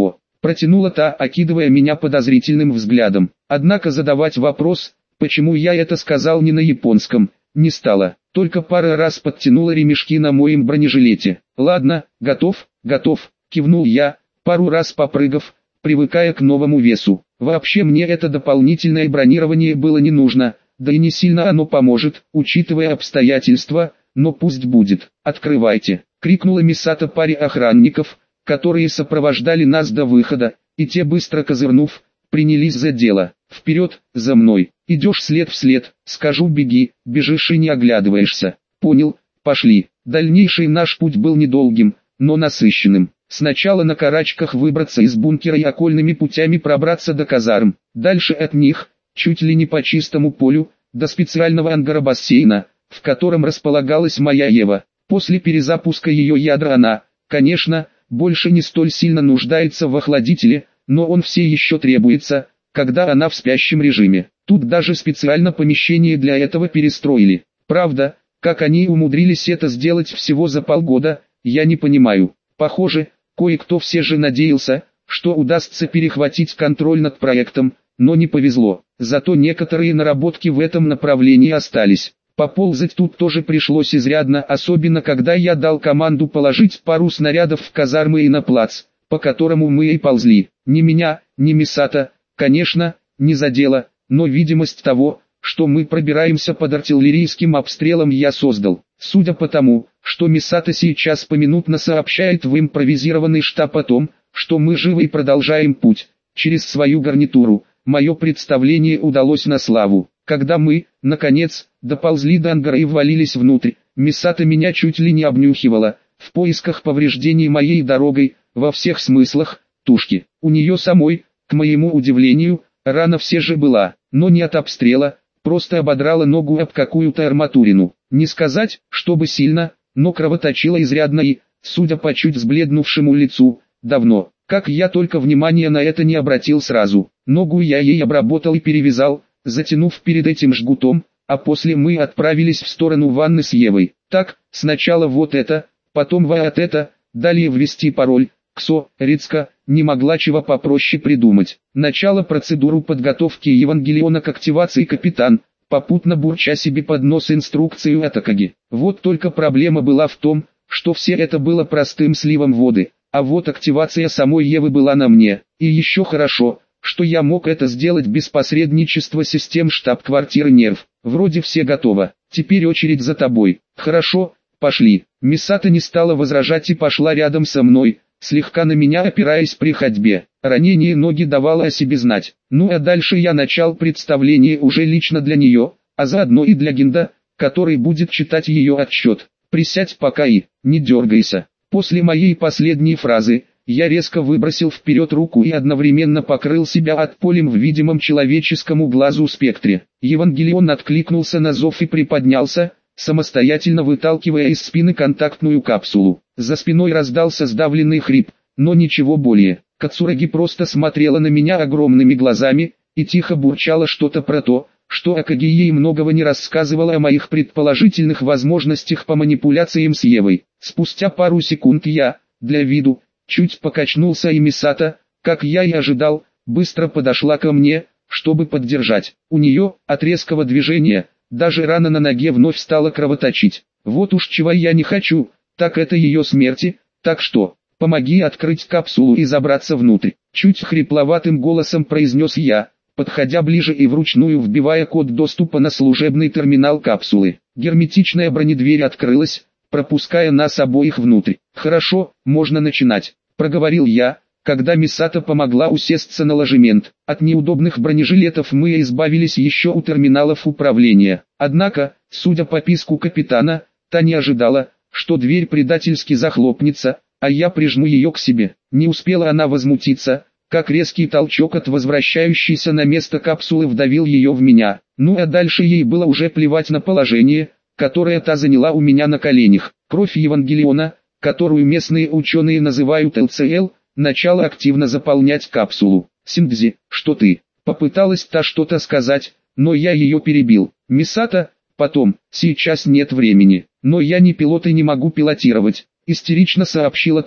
Протянула та, окидывая меня подозрительным взглядом. Однако задавать вопрос, почему я это сказал не на японском, не стала. Только пару раз подтянула ремешки на моем бронежилете. «Ладно, готов», кивнул я, пару раз попрыгав, привыкая к новому весу. Вообще мне это дополнительное бронирование было не нужно, да и не сильно оно поможет, учитывая обстоятельства, но пусть будет. «Открывайте», — крикнула Мисато паре охранников, которые сопровождали нас до выхода, и те, быстро козырнув, принялись за дело. «Вперед, за мной, идешь след в след, скажу беги, бежишь и не оглядываешься». «Понял, пошли». Дальнейший наш путь был недолгим, но насыщенным. Сначала на карачках выбраться из бункера и окольными путями пробраться до казарм. Дальше от них, чуть ли не по чистому полю, до специального ангара бассейна, в котором располагалась моя Ева. После перезапуска ее ядра она, конечно, больше не столь сильно нуждается в охладителе, но он все еще требуется, когда она в спящем режиме. Тут даже специально помещение для этого перестроили. Правда, как они умудрились это сделать всего за полгода, я не понимаю. Похоже, кое-кто все же надеялся, что удастся перехватить контроль над проектом, но не повезло. Зато некоторые наработки в этом направлении остались. Поползать тут тоже пришлось изрядно, особенно когда я дал команду положить пару снарядов в казармы и на плац, по которому мы и ползли. Ни меня, ни Мисато, конечно, не задело, но видимость того, что мы пробираемся под артиллерийским обстрелом, я создал. Судя по тому, что Мисато сейчас поминутно сообщает в импровизированный штаб о том, что мы живы и продолжаем путь через свою гарнитуру, мое представление удалось на славу. Когда мы, наконец, доползли до ангара и ввалились внутрь, Мисато меня чуть ли не обнюхивала, в поисках повреждений моей дорогой, во всех смыслах, тушки. У нее самой, к моему удивлению, рана все же была, но не от обстрела, просто ободрала ногу об какую-то арматурину. Не сказать, чтобы сильно, но кровоточила изрядно и, судя по чуть сбледнувшему лицу, давно. Как я только внимания на это не обратил сразу. Ногу я ей обработал и перевязал, затянув перед этим жгутом, а после мы отправились в сторону ванны с Евой. Так, сначала вот это, потом вот это, далее ввести пароль. Ксо, Рицка, не могла чего попроще придумать. Начало процедуру подготовки Евангелиона к активации капитан, попутно бурча себе под нос инструкцию от Акаги. Вот только проблема была в том, что все это было простым сливом воды, а вот активация самой Евы была на мне. И еще хорошо, что я мог это сделать без посредничества систем штаб-квартиры Нерв. Вроде все готово, теперь очередь за тобой. Хорошо, пошли. Мисато не стала возражать и пошла рядом со мной, слегка на меня опираясь при ходьбе. Ранение ноги давало о себе знать. Ну а дальше я начал представление уже лично для нее, а заодно и для Гинда, который будет читать ее отчет. Присядь пока и не дергайся. После моей последней фразы, я резко выбросил вперед руку и одновременно покрыл себя отполем в видимом человеческому глазу спектре. Евангелион откликнулся на зов и приподнялся, самостоятельно выталкивая из спины контактную капсулу. За спиной раздался сдавленный хрип, но ничего более. Кацураги просто смотрела на меня огромными глазами и тихо бурчала что-то про то, что Акаги ей многого не рассказывала о моих предположительных возможностях по манипуляциям с Евой. Спустя пару секунд я, для виду, чуть покачнулся, и Мисато, как я и ожидал, быстро подошла ко мне, чтобы поддержать. У нее, от резкого движения, даже рана на ноге вновь стала кровоточить. Вот уж чего я не хочу, так это ее смерти, так что, помоги открыть капсулу и забраться внутрь. Чуть хрипловатым голосом произнес я, подходя ближе и вручную вбивая код доступа на служебный терминал капсулы. Герметичная бронедверь открылась, пропуская нас обоих внутрь. «Хорошо, можно начинать», — проговорил я, когда Мисато помогла усесться на ложемент. От неудобных бронежилетов мы избавились еще у терминалов управления. Однако, судя по писку капитана, та не ожидала, что дверь предательски захлопнется, а я прижму ее к себе. Не успела она возмутиться, как резкий толчок от возвращающейся на место капсулы вдавил ее в меня. Ну а дальше ей было уже плевать на положение, которое та заняла у меня на коленях. Кровь Евангелиона, которую местные ученые называют ЛЦЛ, начала активно заполнять капсулу. «Синдзи, что ты?» Попыталась та что-то сказать, но я ее перебил. «Мисато, потом, сейчас нет времени, но я не пилот и не могу пилотировать», истерично сообщила та,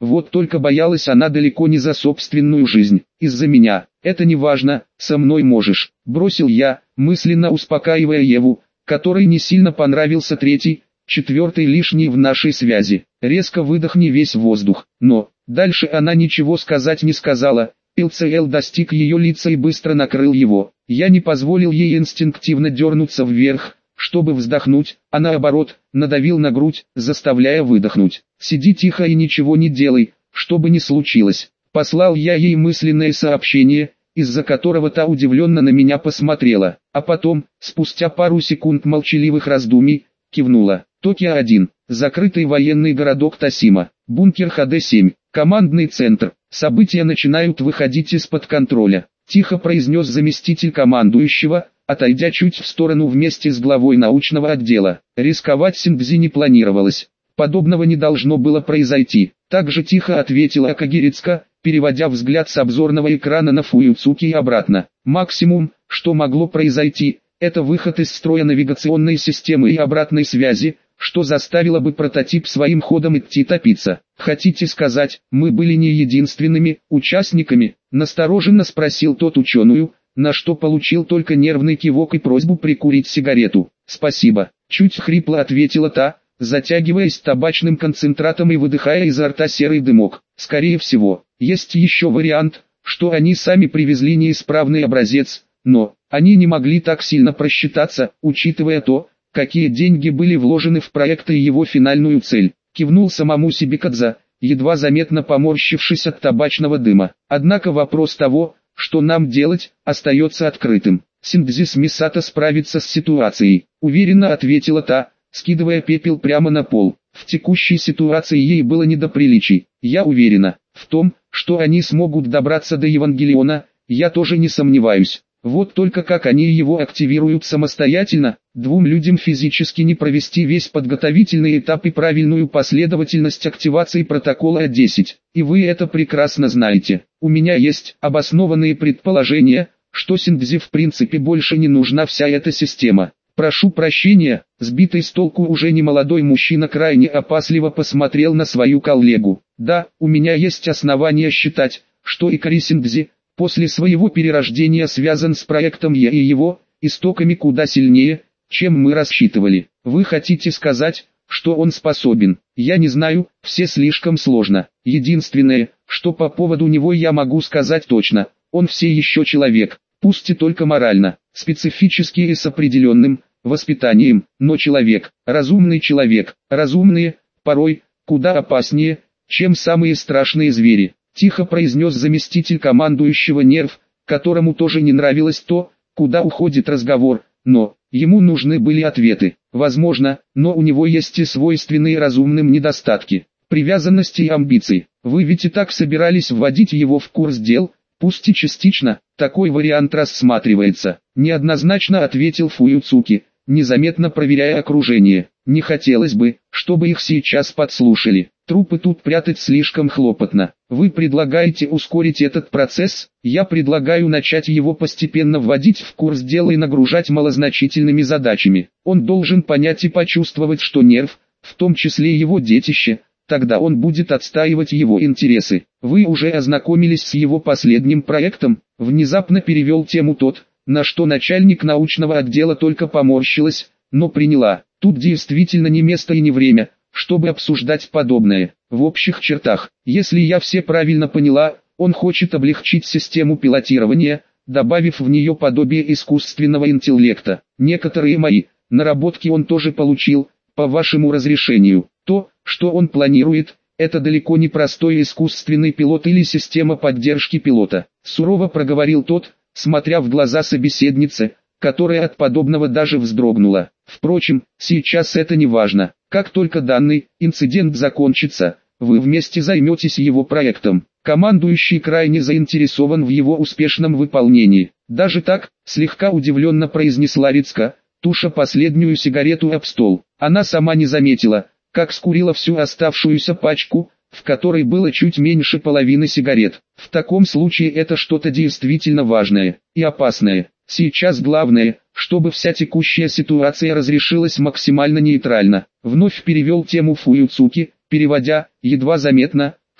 Вот только боялась она далеко не за собственную жизнь, из-за меня. Это не важно, со мной можешь, бросил я, мысленно успокаивая Еву, которой не сильно понравился третий, четвертый лишний в нашей связи. Резко выдохни весь воздух, но, дальше она ничего сказать не сказала. ЛЦЛ достиг ее лица и быстро накрыл его. Я не позволил ей инстинктивно дернуться вверх, чтобы вздохнуть, а наоборот, надавил на грудь, заставляя выдохнуть. «Сиди тихо и ничего не делай, что бы ни случилось». Послал я ей мысленное сообщение, из-за которого та удивленно на меня посмотрела, а потом, спустя пару секунд молчаливых раздумий, кивнула. Токио-1, закрытый военный городок Тосима, бункер ХД-7, командный центр. События начинают выходить из-под контроля, тихо произнес заместитель командующего, отойдя чуть в сторону вместе с главой научного отдела. Рисковать Синдзи не планировалось. Подобного не должно было произойти. Так же тихо ответила Кагирицка, переводя взгляд с обзорного экрана на Фуюцуки и обратно. Максимум, что могло произойти, это выход из строя навигационной системы и обратной связи, что заставило бы прототип своим ходом идти топиться. Хотите сказать, мы были не единственными участниками? Настороженно спросил тот ученую, на что получил только нервный кивок и просьбу прикурить сигарету. Спасибо, чуть хрипло ответила та, затягиваясь табачным концентратом и выдыхая изо рта серый дымок. Скорее всего, есть еще вариант, что они сами привезли неисправный образец, но они не могли так сильно просчитаться, учитывая то, какие деньги были вложены в проект и его финальную цель. Кивнул самому себе Кадза, едва заметно поморщившись от табачного дыма. Однако вопрос того, что нам делать, остается открытым. Синдзи с Мисато справится с ситуацией, уверенно ответила та, скидывая пепел прямо на пол. В текущей ситуации ей было не до приличий. Я уверена в том, что они смогут добраться до Евангелиона, я тоже не сомневаюсь. Вот только как они его активируют самостоятельно, двум людям физически не провести весь подготовительный этап и правильную последовательность активации протокола 10. И вы это прекрасно знаете. У меня есть обоснованные предположения, что Синдзи в принципе больше не нужна вся эта система. Прошу прощения, сбитый с толку уже немолодой мужчина крайне опасливо посмотрел на свою коллегу. Да, у меня есть основания считать, что Икари Синдзи, после своего перерождения связан с проектом Я и его истоками куда сильнее, чем мы рассчитывали. Вы хотите сказать, что он способен? Я не знаю, все слишком сложно. Единственное, что по поводу него я могу сказать точно, он все еще человек, пусть и только морально, специфически и с определенным воспитанием, но человек, разумные, порой, куда опаснее, чем самые страшные звери. Тихо произнес заместитель командующего Нерв, которому тоже не нравилось то, куда уходит разговор, но ему нужны были ответы. Возможно, но у него есть и свойственные разумным недостатки, привязанности и амбиций. Вы ведь и так собирались вводить его в курс дел, пусть и частично, такой вариант рассматривается. Неоднозначно ответил Фуюцуки, незаметно проверяя окружение. Не хотелось бы, чтобы их сейчас подслушали. Трупы тут прятать слишком хлопотно. Вы предлагаете ускорить этот процесс? Я предлагаю начать его постепенно вводить в курс дела и нагружать малозначительными задачами. Он должен понять и почувствовать, что Нерв, в том числе его детище, тогда он будет отстаивать его интересы. Вы уже ознакомились с его последним проектом? Внезапно перевел тему тот, на что начальник научного отдела только поморщилась, но приняла. Тут действительно не место и не время, чтобы обсуждать подобное. В общих чертах, если я все правильно поняла, он хочет облегчить систему пилотирования, добавив в нее подобие искусственного интеллекта. Некоторые мои наработки он тоже получил, по вашему разрешению. То, что он планирует, это далеко не простой искусственный пилот или система поддержки пилота. Сурово проговорил тот, смотря в глаза собеседницы, которая от подобного даже вздрогнула. Впрочем, сейчас это не важно. Как только данный инцидент закончится, вы вместе займетесь его проектом. Командующий крайне заинтересован в его успешном выполнении. Даже так, слегка удивленно произнесла Рицка, туша последнюю сигарету об стол. Она сама не заметила, как скурила всю оставшуюся пачку, в которой было чуть меньше половины сигарет. В таком случае это что-то действительно важное и опасное. Сейчас главное, чтобы вся текущая ситуация разрешилась максимально нейтрально. Вновь перевел тему Фуюцуки, переводя, едва заметно,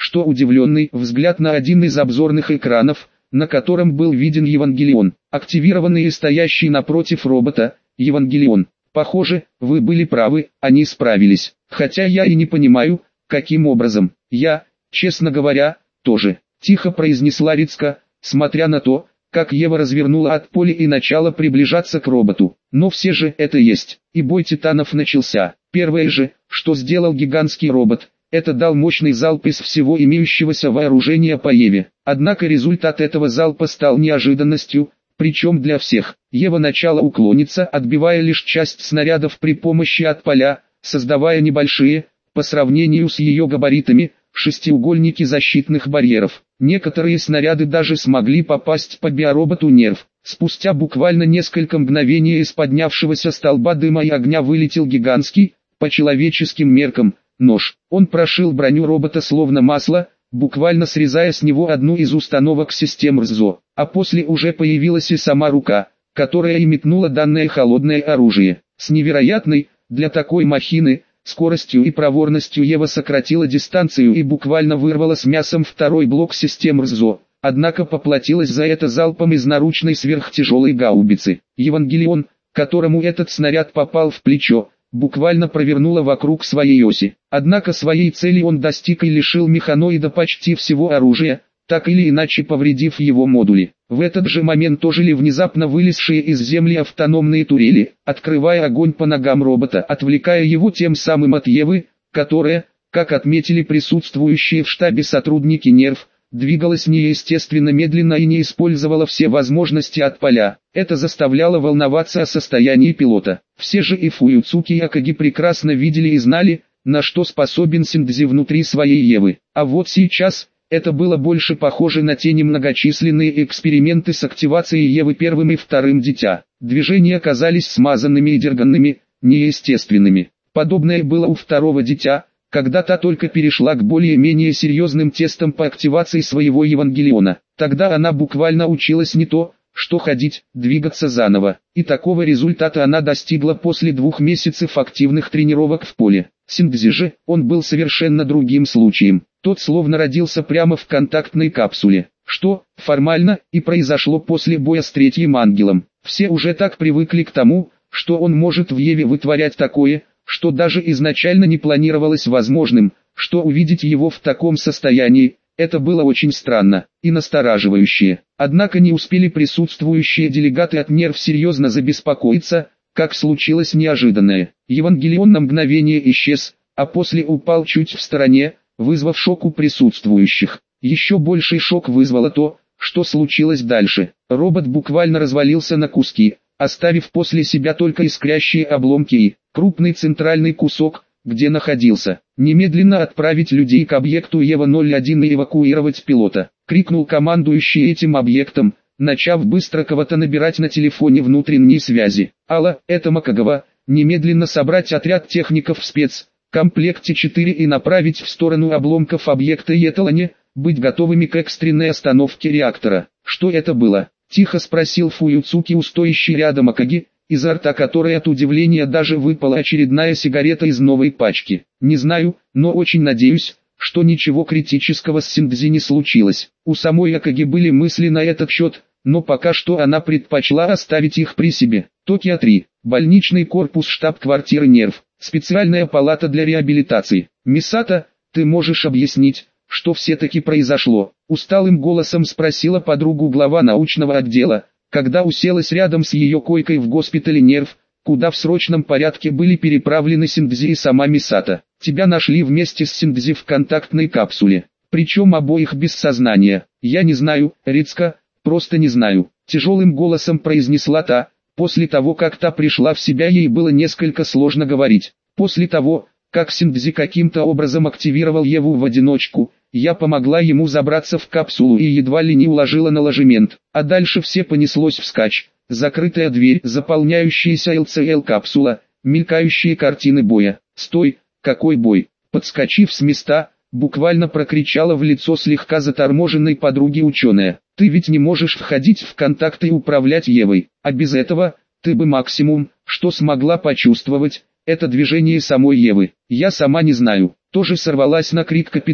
что удивленный взгляд на один из обзорных экранов, на котором был виден Евангелион, активированный и стоящий напротив робота, Евангелион. Похоже, вы были правы, они справились. Хотя я и не понимаю, каким образом. Я, честно говоря, тоже. Тихо произнесла Рицка, смотря на то, как Ева развернула от поля и начала приближаться к роботу. Но все же это есть. И бой титанов начался. Первое же, что сделал гигантский робот, это дал мощный залп из всего имеющегося вооружения по Еве. Однако результат этого залпа стал неожиданностью, причем для всех. Ева начала уклониться, отбивая лишь часть снарядов при помощи отполя, создавая небольшие, по сравнению с ее габаритами, шестиугольники защитных барьеров. Некоторые снаряды даже смогли попасть по биороботу Нерв. Спустя буквально несколько мгновений из поднявшегося столба дыма и огня вылетел гигантский, по человеческим меркам, нож. Он прошил броню робота словно масло, буквально срезая с него одну из установок систем РЗО. А после уже появилась и сама рука, которая и метнула данное холодное оружие. С невероятной, для такой махины, скоростью и проворностью Ева сократила дистанцию и буквально вырвала с мясом второй блок систем РЗО, однако поплатилась за это залпом из наручной сверхтяжелой гаубицы. Евангелион, которому этот снаряд попал в плечо, буквально провернула вокруг своей оси. Однако своей цели он достиг и лишил механоида почти всего оружия, так или иначе повредив его модули. В этот же момент ожили внезапно вылезшие из земли автономные турели, открывая огонь по ногам робота, отвлекая его тем самым от Евы, которая, как отметили присутствующие в штабе сотрудники Нерв, двигалась неестественно медленно и не использовала все возможности отполя. Это заставляло волноваться о состоянии пилота. Все же и Фуюцуки и Акаги прекрасно видели и знали, на что способен Синдзи внутри своей Евы. А вот сейчас, это было больше похоже на те немногочисленные эксперименты с активацией Евы первым и вторым дитя. Движения казались смазанными и дерганными, неестественными. Подобное было у второго дитя, когда та только перешла к более-менее серьезным тестам по активации своего Евангелиона. Тогда она буквально училась не то, что ходить, двигаться заново. И такого результата она достигла после 2 месяцев активных тренировок в поле. Синдзи же, он был совершенно другим случаем. Тот словно родился прямо в контактной капсуле. Что, формально, и произошло после боя с третьим ангелом. Все уже так привыкли к тому, что он может в Еве вытворять такое, что даже изначально не планировалось возможным, что увидеть его в таком состоянии, это было очень странно и настораживающе. Однако не успели присутствующие делегаты от Нерв серьезно забеспокоиться, как случилось неожиданное. Евангелион на мгновение исчез, а после упал чуть в стороне, вызвав шок у присутствующих. Еще больший шок вызвало то, что случилось дальше. Робот буквально развалился на куски, оставив после себя только искрящие обломки и крупный центральный кусок, где находился. «Немедленно отправить людей к объекту Ева-01 и эвакуировать пилота», — крикнул командующий этим объектом, начав быстро кого-то набирать на телефоне внутренней связи. «Алло, это Макагава, немедленно собрать отряд техников в спецкомплекте 4 и направить в сторону обломков объекта Еталане, быть готовыми к экстренной остановке реактора». «Что это было?» — тихо спросил Фуюцуки у стоящей рядом Акаги, изо рта которой от удивления даже выпала очередная сигарета из новой пачки. «Не знаю, но очень надеюсь, что ничего критического с Синдзи не случилось». У самой Акаги были мысли на этот счет, но пока что она предпочла оставить их при себе. Токио-3, больничный корпус штаб-квартиры Нерв, специальная палата для реабилитации. «Мисата, ты можешь объяснить, что все-таки произошло?» Усталым голосом спросила подругу глава научного отдела, когда уселась рядом с ее койкой в госпитале Нерв, куда в срочном порядке были переправлены Синдзи и сама Мисата. «Тебя нашли вместе с Синдзи в контактной капсуле, причем обоих без сознания». «Я не знаю, Рицка, просто не знаю», — тяжелым голосом произнесла та. После того, как та пришла в себя, ей было несколько сложно говорить. «После того, как Синдзи каким-то образом активировал Еву в одиночку, я помогла ему забраться в капсулу и едва ли не уложила на ложемент, а дальше все понеслось вскачь. Закрытая дверь, заполняющаяся ЛЦЛ-капсула, мелькающие картины боя. «Стой, какой бой?» Подскочив с места, буквально прокричала в лицо слегка заторможенной подруги ученая. «Ты ведь не можешь входить в контакты и управлять Евой, а без этого, ты бы максимум, что смогла почувствовать, это движение самой Евы. Я сама не знаю». Тоже сорвалась на крик капитан,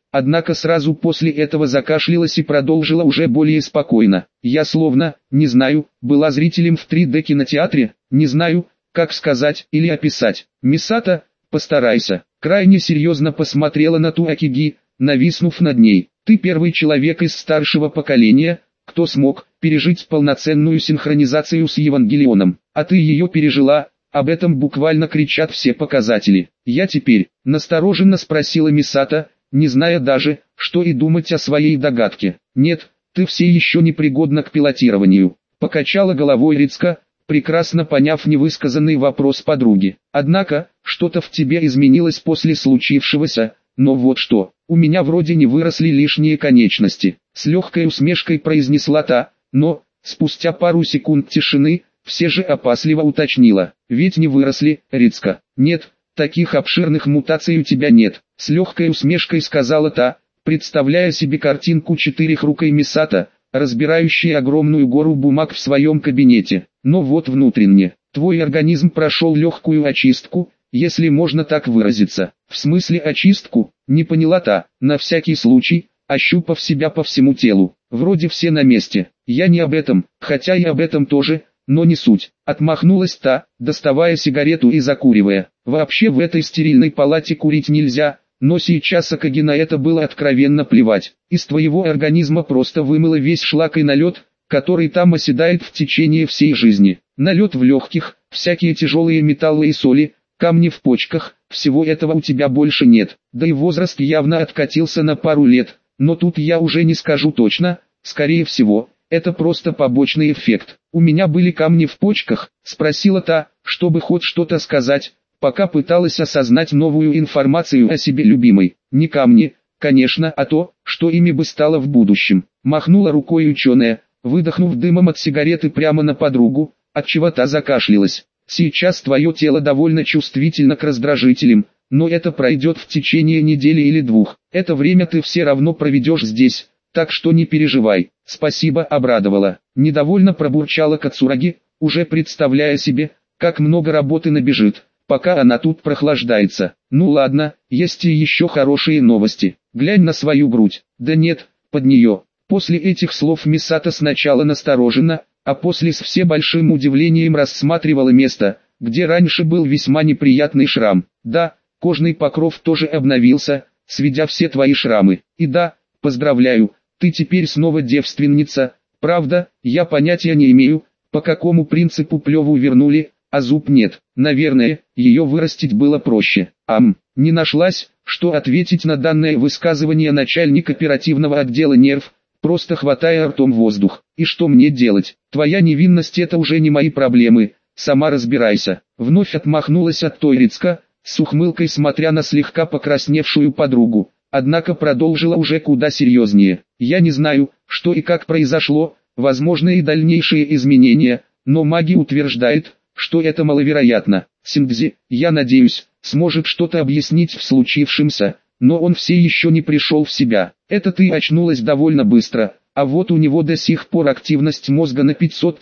однако сразу после этого закашлялась и продолжила уже более спокойно. Я словно, не знаю, была зрителем в 3D кинотеатре, не знаю, как сказать или описать. Мисата, постарайся. Крайне серьезно посмотрела на Туакиги, нависнув над ней. Ты первый человек из старшего поколения, кто смог пережить полноценную синхронизацию с Евангелионом. А ты ее пережила, об этом буквально кричат все показатели. Я теперь, настороженно спросила Мисата, не зная даже, что и думать о своей догадке. Нет, ты все еще не пригодна к пилотированию. Покачала головой Рицка, прекрасно поняв невысказанный вопрос подруги. Однако, что-то в тебе изменилось после случившегося, но вот что, у меня вроде не выросли лишние конечности. С легкой усмешкой произнесла та, но, спустя пару секунд тишины, все же опасливо уточнила. Ведь не выросли, Рицка. Нет, таких обширных мутаций у тебя нет. С легкой усмешкой сказала та, представляя себе картинку четырехрукой Мисата, разбирающей огромную гору бумаг в своем кабинете. Но вот внутренне, твой организм прошел легкую очистку, если можно так выразиться. В смысле очистку, не поняла та, на всякий случай, ощупав себя по всему телу. Вроде все на месте. Я не об этом, хотя и об этом тоже, но не суть. Отмахнулась та, доставая сигарету и закуривая. Вообще в этой стерильной палате курить нельзя, но сейчас Акаги на это было откровенно плевать. Из твоего организма просто вымыло весь шлак и налет, который там оседает в течение всей жизни. Налет в легких, всякие тяжелые металлы и соли, камни в почках, всего этого у тебя больше нет. Да и возраст явно откатился на пару лет, но тут я уже не скажу точно, скорее всего, это просто побочный эффект. У меня были камни в почках, спросила та, чтобы хоть что-то сказать, пока пыталась осознать новую информацию о себе любимой. Не камни, конечно, а то, что ими бы стало в будущем. Махнула рукой ученая, выдохнув дымом от сигареты прямо на подругу, отчего та закашлялась. Сейчас твое тело довольно чувствительно к раздражителям, но это пройдет в течение недели или двух. Это время ты все равно проведешь здесь, так что не переживай. Спасибо, обрадовала. Недовольно пробурчала Кацураги, уже представляя себе, как много работы набежит, пока она тут прохлаждается. Ну ладно, есть и еще хорошие новости. Глянь на свою грудь. Да нет, под нее. После этих слов Мисата сначала настороженно, а после с все большим удивлением рассматривала место, где раньше был весьма неприятный шрам. Да, кожный покров тоже обновился, сведя все твои шрамы. И да, поздравляю, ты теперь снова девственница. Правда, я понятия не имею, по какому принципу плеву вернули, а зуб нет. Наверное, ее вырастить было проще. Не нашлась, что ответить на данное высказывание начальник оперативного отдела нерв, просто хватая ртом воздух. И что мне делать? Твоя невинность — это уже не мои проблемы, сама разбирайся. Вновь отмахнулась от той Рицка, с ухмылкой смотря на слегка покрасневшую подругу, однако продолжила уже куда серьезнее. Я не знаю, что и как произошло, возможны и дальнейшие изменения, но маги утверждает, что это маловероятно. Синдзи, я надеюсь, сможет что-то объяснить в случившемся, но он все еще не пришел в себя. Это ты очнулась довольно быстро, а вот у него до сих пор активность мозга на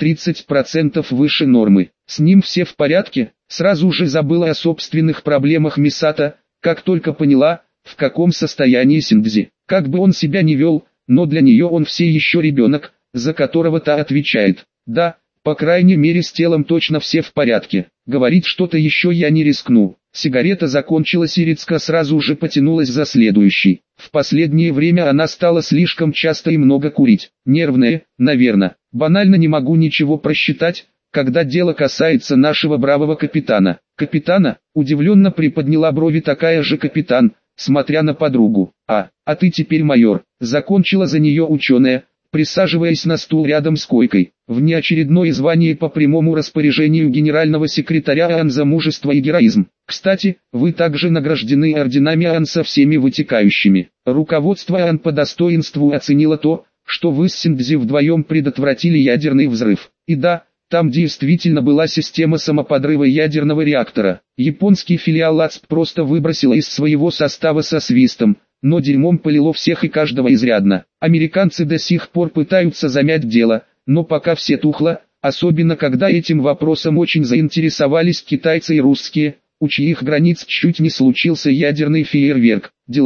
530% выше нормы. С ним все в порядке? Сразу же забыла о собственных проблемах Мисата, как только поняла, в каком состоянии Синдзи. Как бы он себя ни вел, но для нее он все еще ребенок, за которого та отвечает. Да, по крайней мере с телом точно все в порядке. Говорить что-то еще я не рискну. Сигарета закончилась и Рицка сразу же потянулась за следующей. В последнее время она стала слишком часто и много курить. Нервная, наверное. Банально не могу ничего просчитать, когда дело касается нашего бравого капитана. Капитана? Удивленно приподняла брови такая же капитан, смотря на подругу. А ты теперь майор. Закончила за нее ученая, присаживаясь на стул рядом с койкой. Внеочередное звание по прямому распоряжению генерального секретаря ААН за мужество и героизм. Кстати, вы также награждены орденами ААН со всеми вытекающими. Руководство ААН по достоинству оценило то, что вы с Синдзи вдвоем предотвратили ядерный взрыв. И да, там действительно была система самоподрыва ядерного реактора. Японский филиал АЦП просто выбросило из своего состава со свистом, но дерьмом полило всех и каждого изрядно. Американцы до сих пор пытаются замять дело, но пока все тухло, особенно когда этим вопросом очень заинтересовались китайцы и русские, у чьих границ чуть не случился ядерный фейерверк. Дела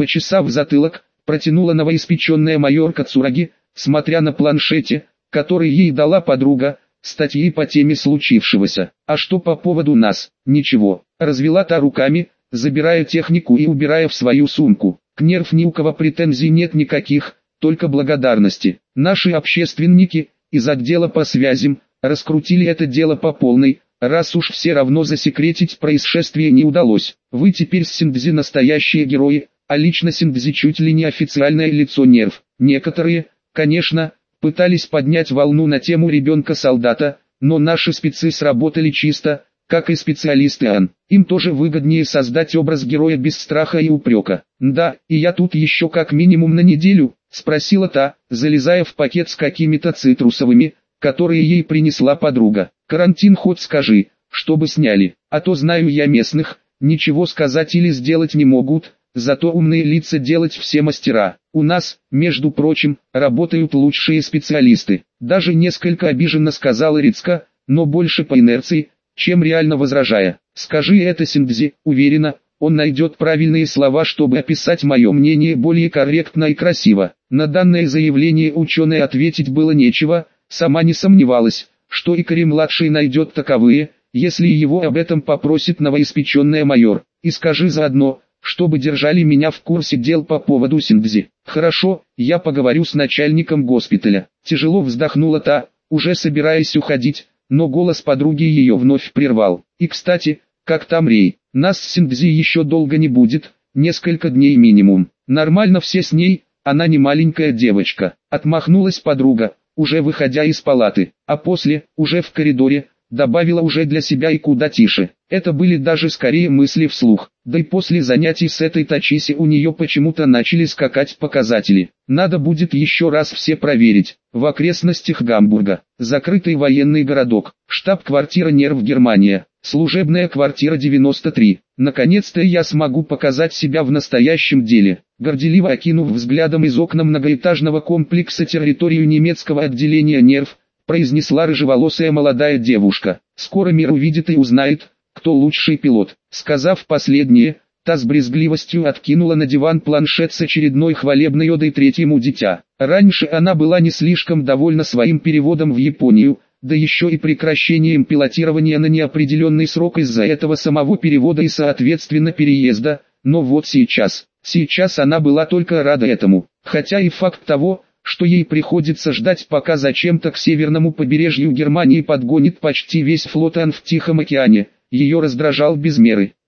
Почесав затылок, протянула новоиспеченная майорка Цураги, смотря на планшете, который ей дала подруга, статьи по теме случившегося. А что по поводу нас? Ничего. Развела та руками, забирая технику и убирая в свою сумку. К Нерв ни у кого претензий нет никаких, только благодарности. Наши общественники из отдела по связям раскрутили это дело по полной, раз уж все равно засекретить происшествие не удалось. Вы теперь с Синдзи настоящие герои, а лично Синдзи чуть ли не официальное лицо Нерв. Некоторые, конечно, пытались поднять волну на тему ребенка-солдата, но наши спецы сработали чисто, как и специалисты АН. Им тоже выгоднее создать образ героя без страха и упрека. «Да, и я тут еще как минимум на неделю?» — спросила та, залезая в пакет с какими-то цитрусовыми, которые ей принесла подруга. «Карантин хоть скажи, чтобы сняли, а то знаю я местных, ничего сказать или сделать не могут, зато умные лица делать все мастера. У нас, между прочим, работают лучшие специалисты». Даже несколько обиженно сказала Рицка, но больше по инерции, чем реально возражая. «Скажи это Синдзи, уверена, он найдет правильные слова, чтобы описать мое мнение более корректно и красиво». На данное заявление ученой ответить было нечего, сама не сомневалась, что и Кари-младший найдет таковые, если его об этом попросит новоиспеченная майор. «И скажи заодно, чтобы держали меня в курсе дел по поводу Синдзи». «Хорошо, я поговорю с начальником госпиталя». Тяжело вздохнула та, уже собираясь уходить, но голос подруги ее вновь прервал. «И кстати, как там Рей? Нас с Синдзи еще долго не будет, несколько дней минимум. Нормально все с ней, она не маленькая девочка». Отмахнулась подруга, уже выходя из палаты, а после, уже в коридоре, добавила уже для себя и куда тише. Это были даже скорее мысли вслух. Да и после занятий с этой Тачиси у нее почему-то начали скакать показатели. Надо будет еще раз все проверить. В окрестностях Гамбурга. Закрытый военный городок. Штаб-квартира Нерв Германия. Служебная квартира 93. Наконец-то я смогу показать себя в настоящем деле. Горделиво окинув взглядом из окна многоэтажного комплекса территорию немецкого отделения Нерв, произнесла рыжеволосая молодая девушка. «Скоро мир увидит и узнает, кто лучший пилот». Сказав последнее, та с брезгливостью откинула на диван планшет с очередной хвалебной одой третьему дитя. Раньше она была не слишком довольна своим переводом в Японию, да еще и прекращением пилотирования на неопределенный срок из-за этого самого перевода и соответственно переезда, но вот сейчас она была только рада этому, хотя и факт того, что ей приходится ждать, пока зачем-то к северному побережью Германии подгонит почти весь флот АН в Тихом океане, ее раздражал без меры.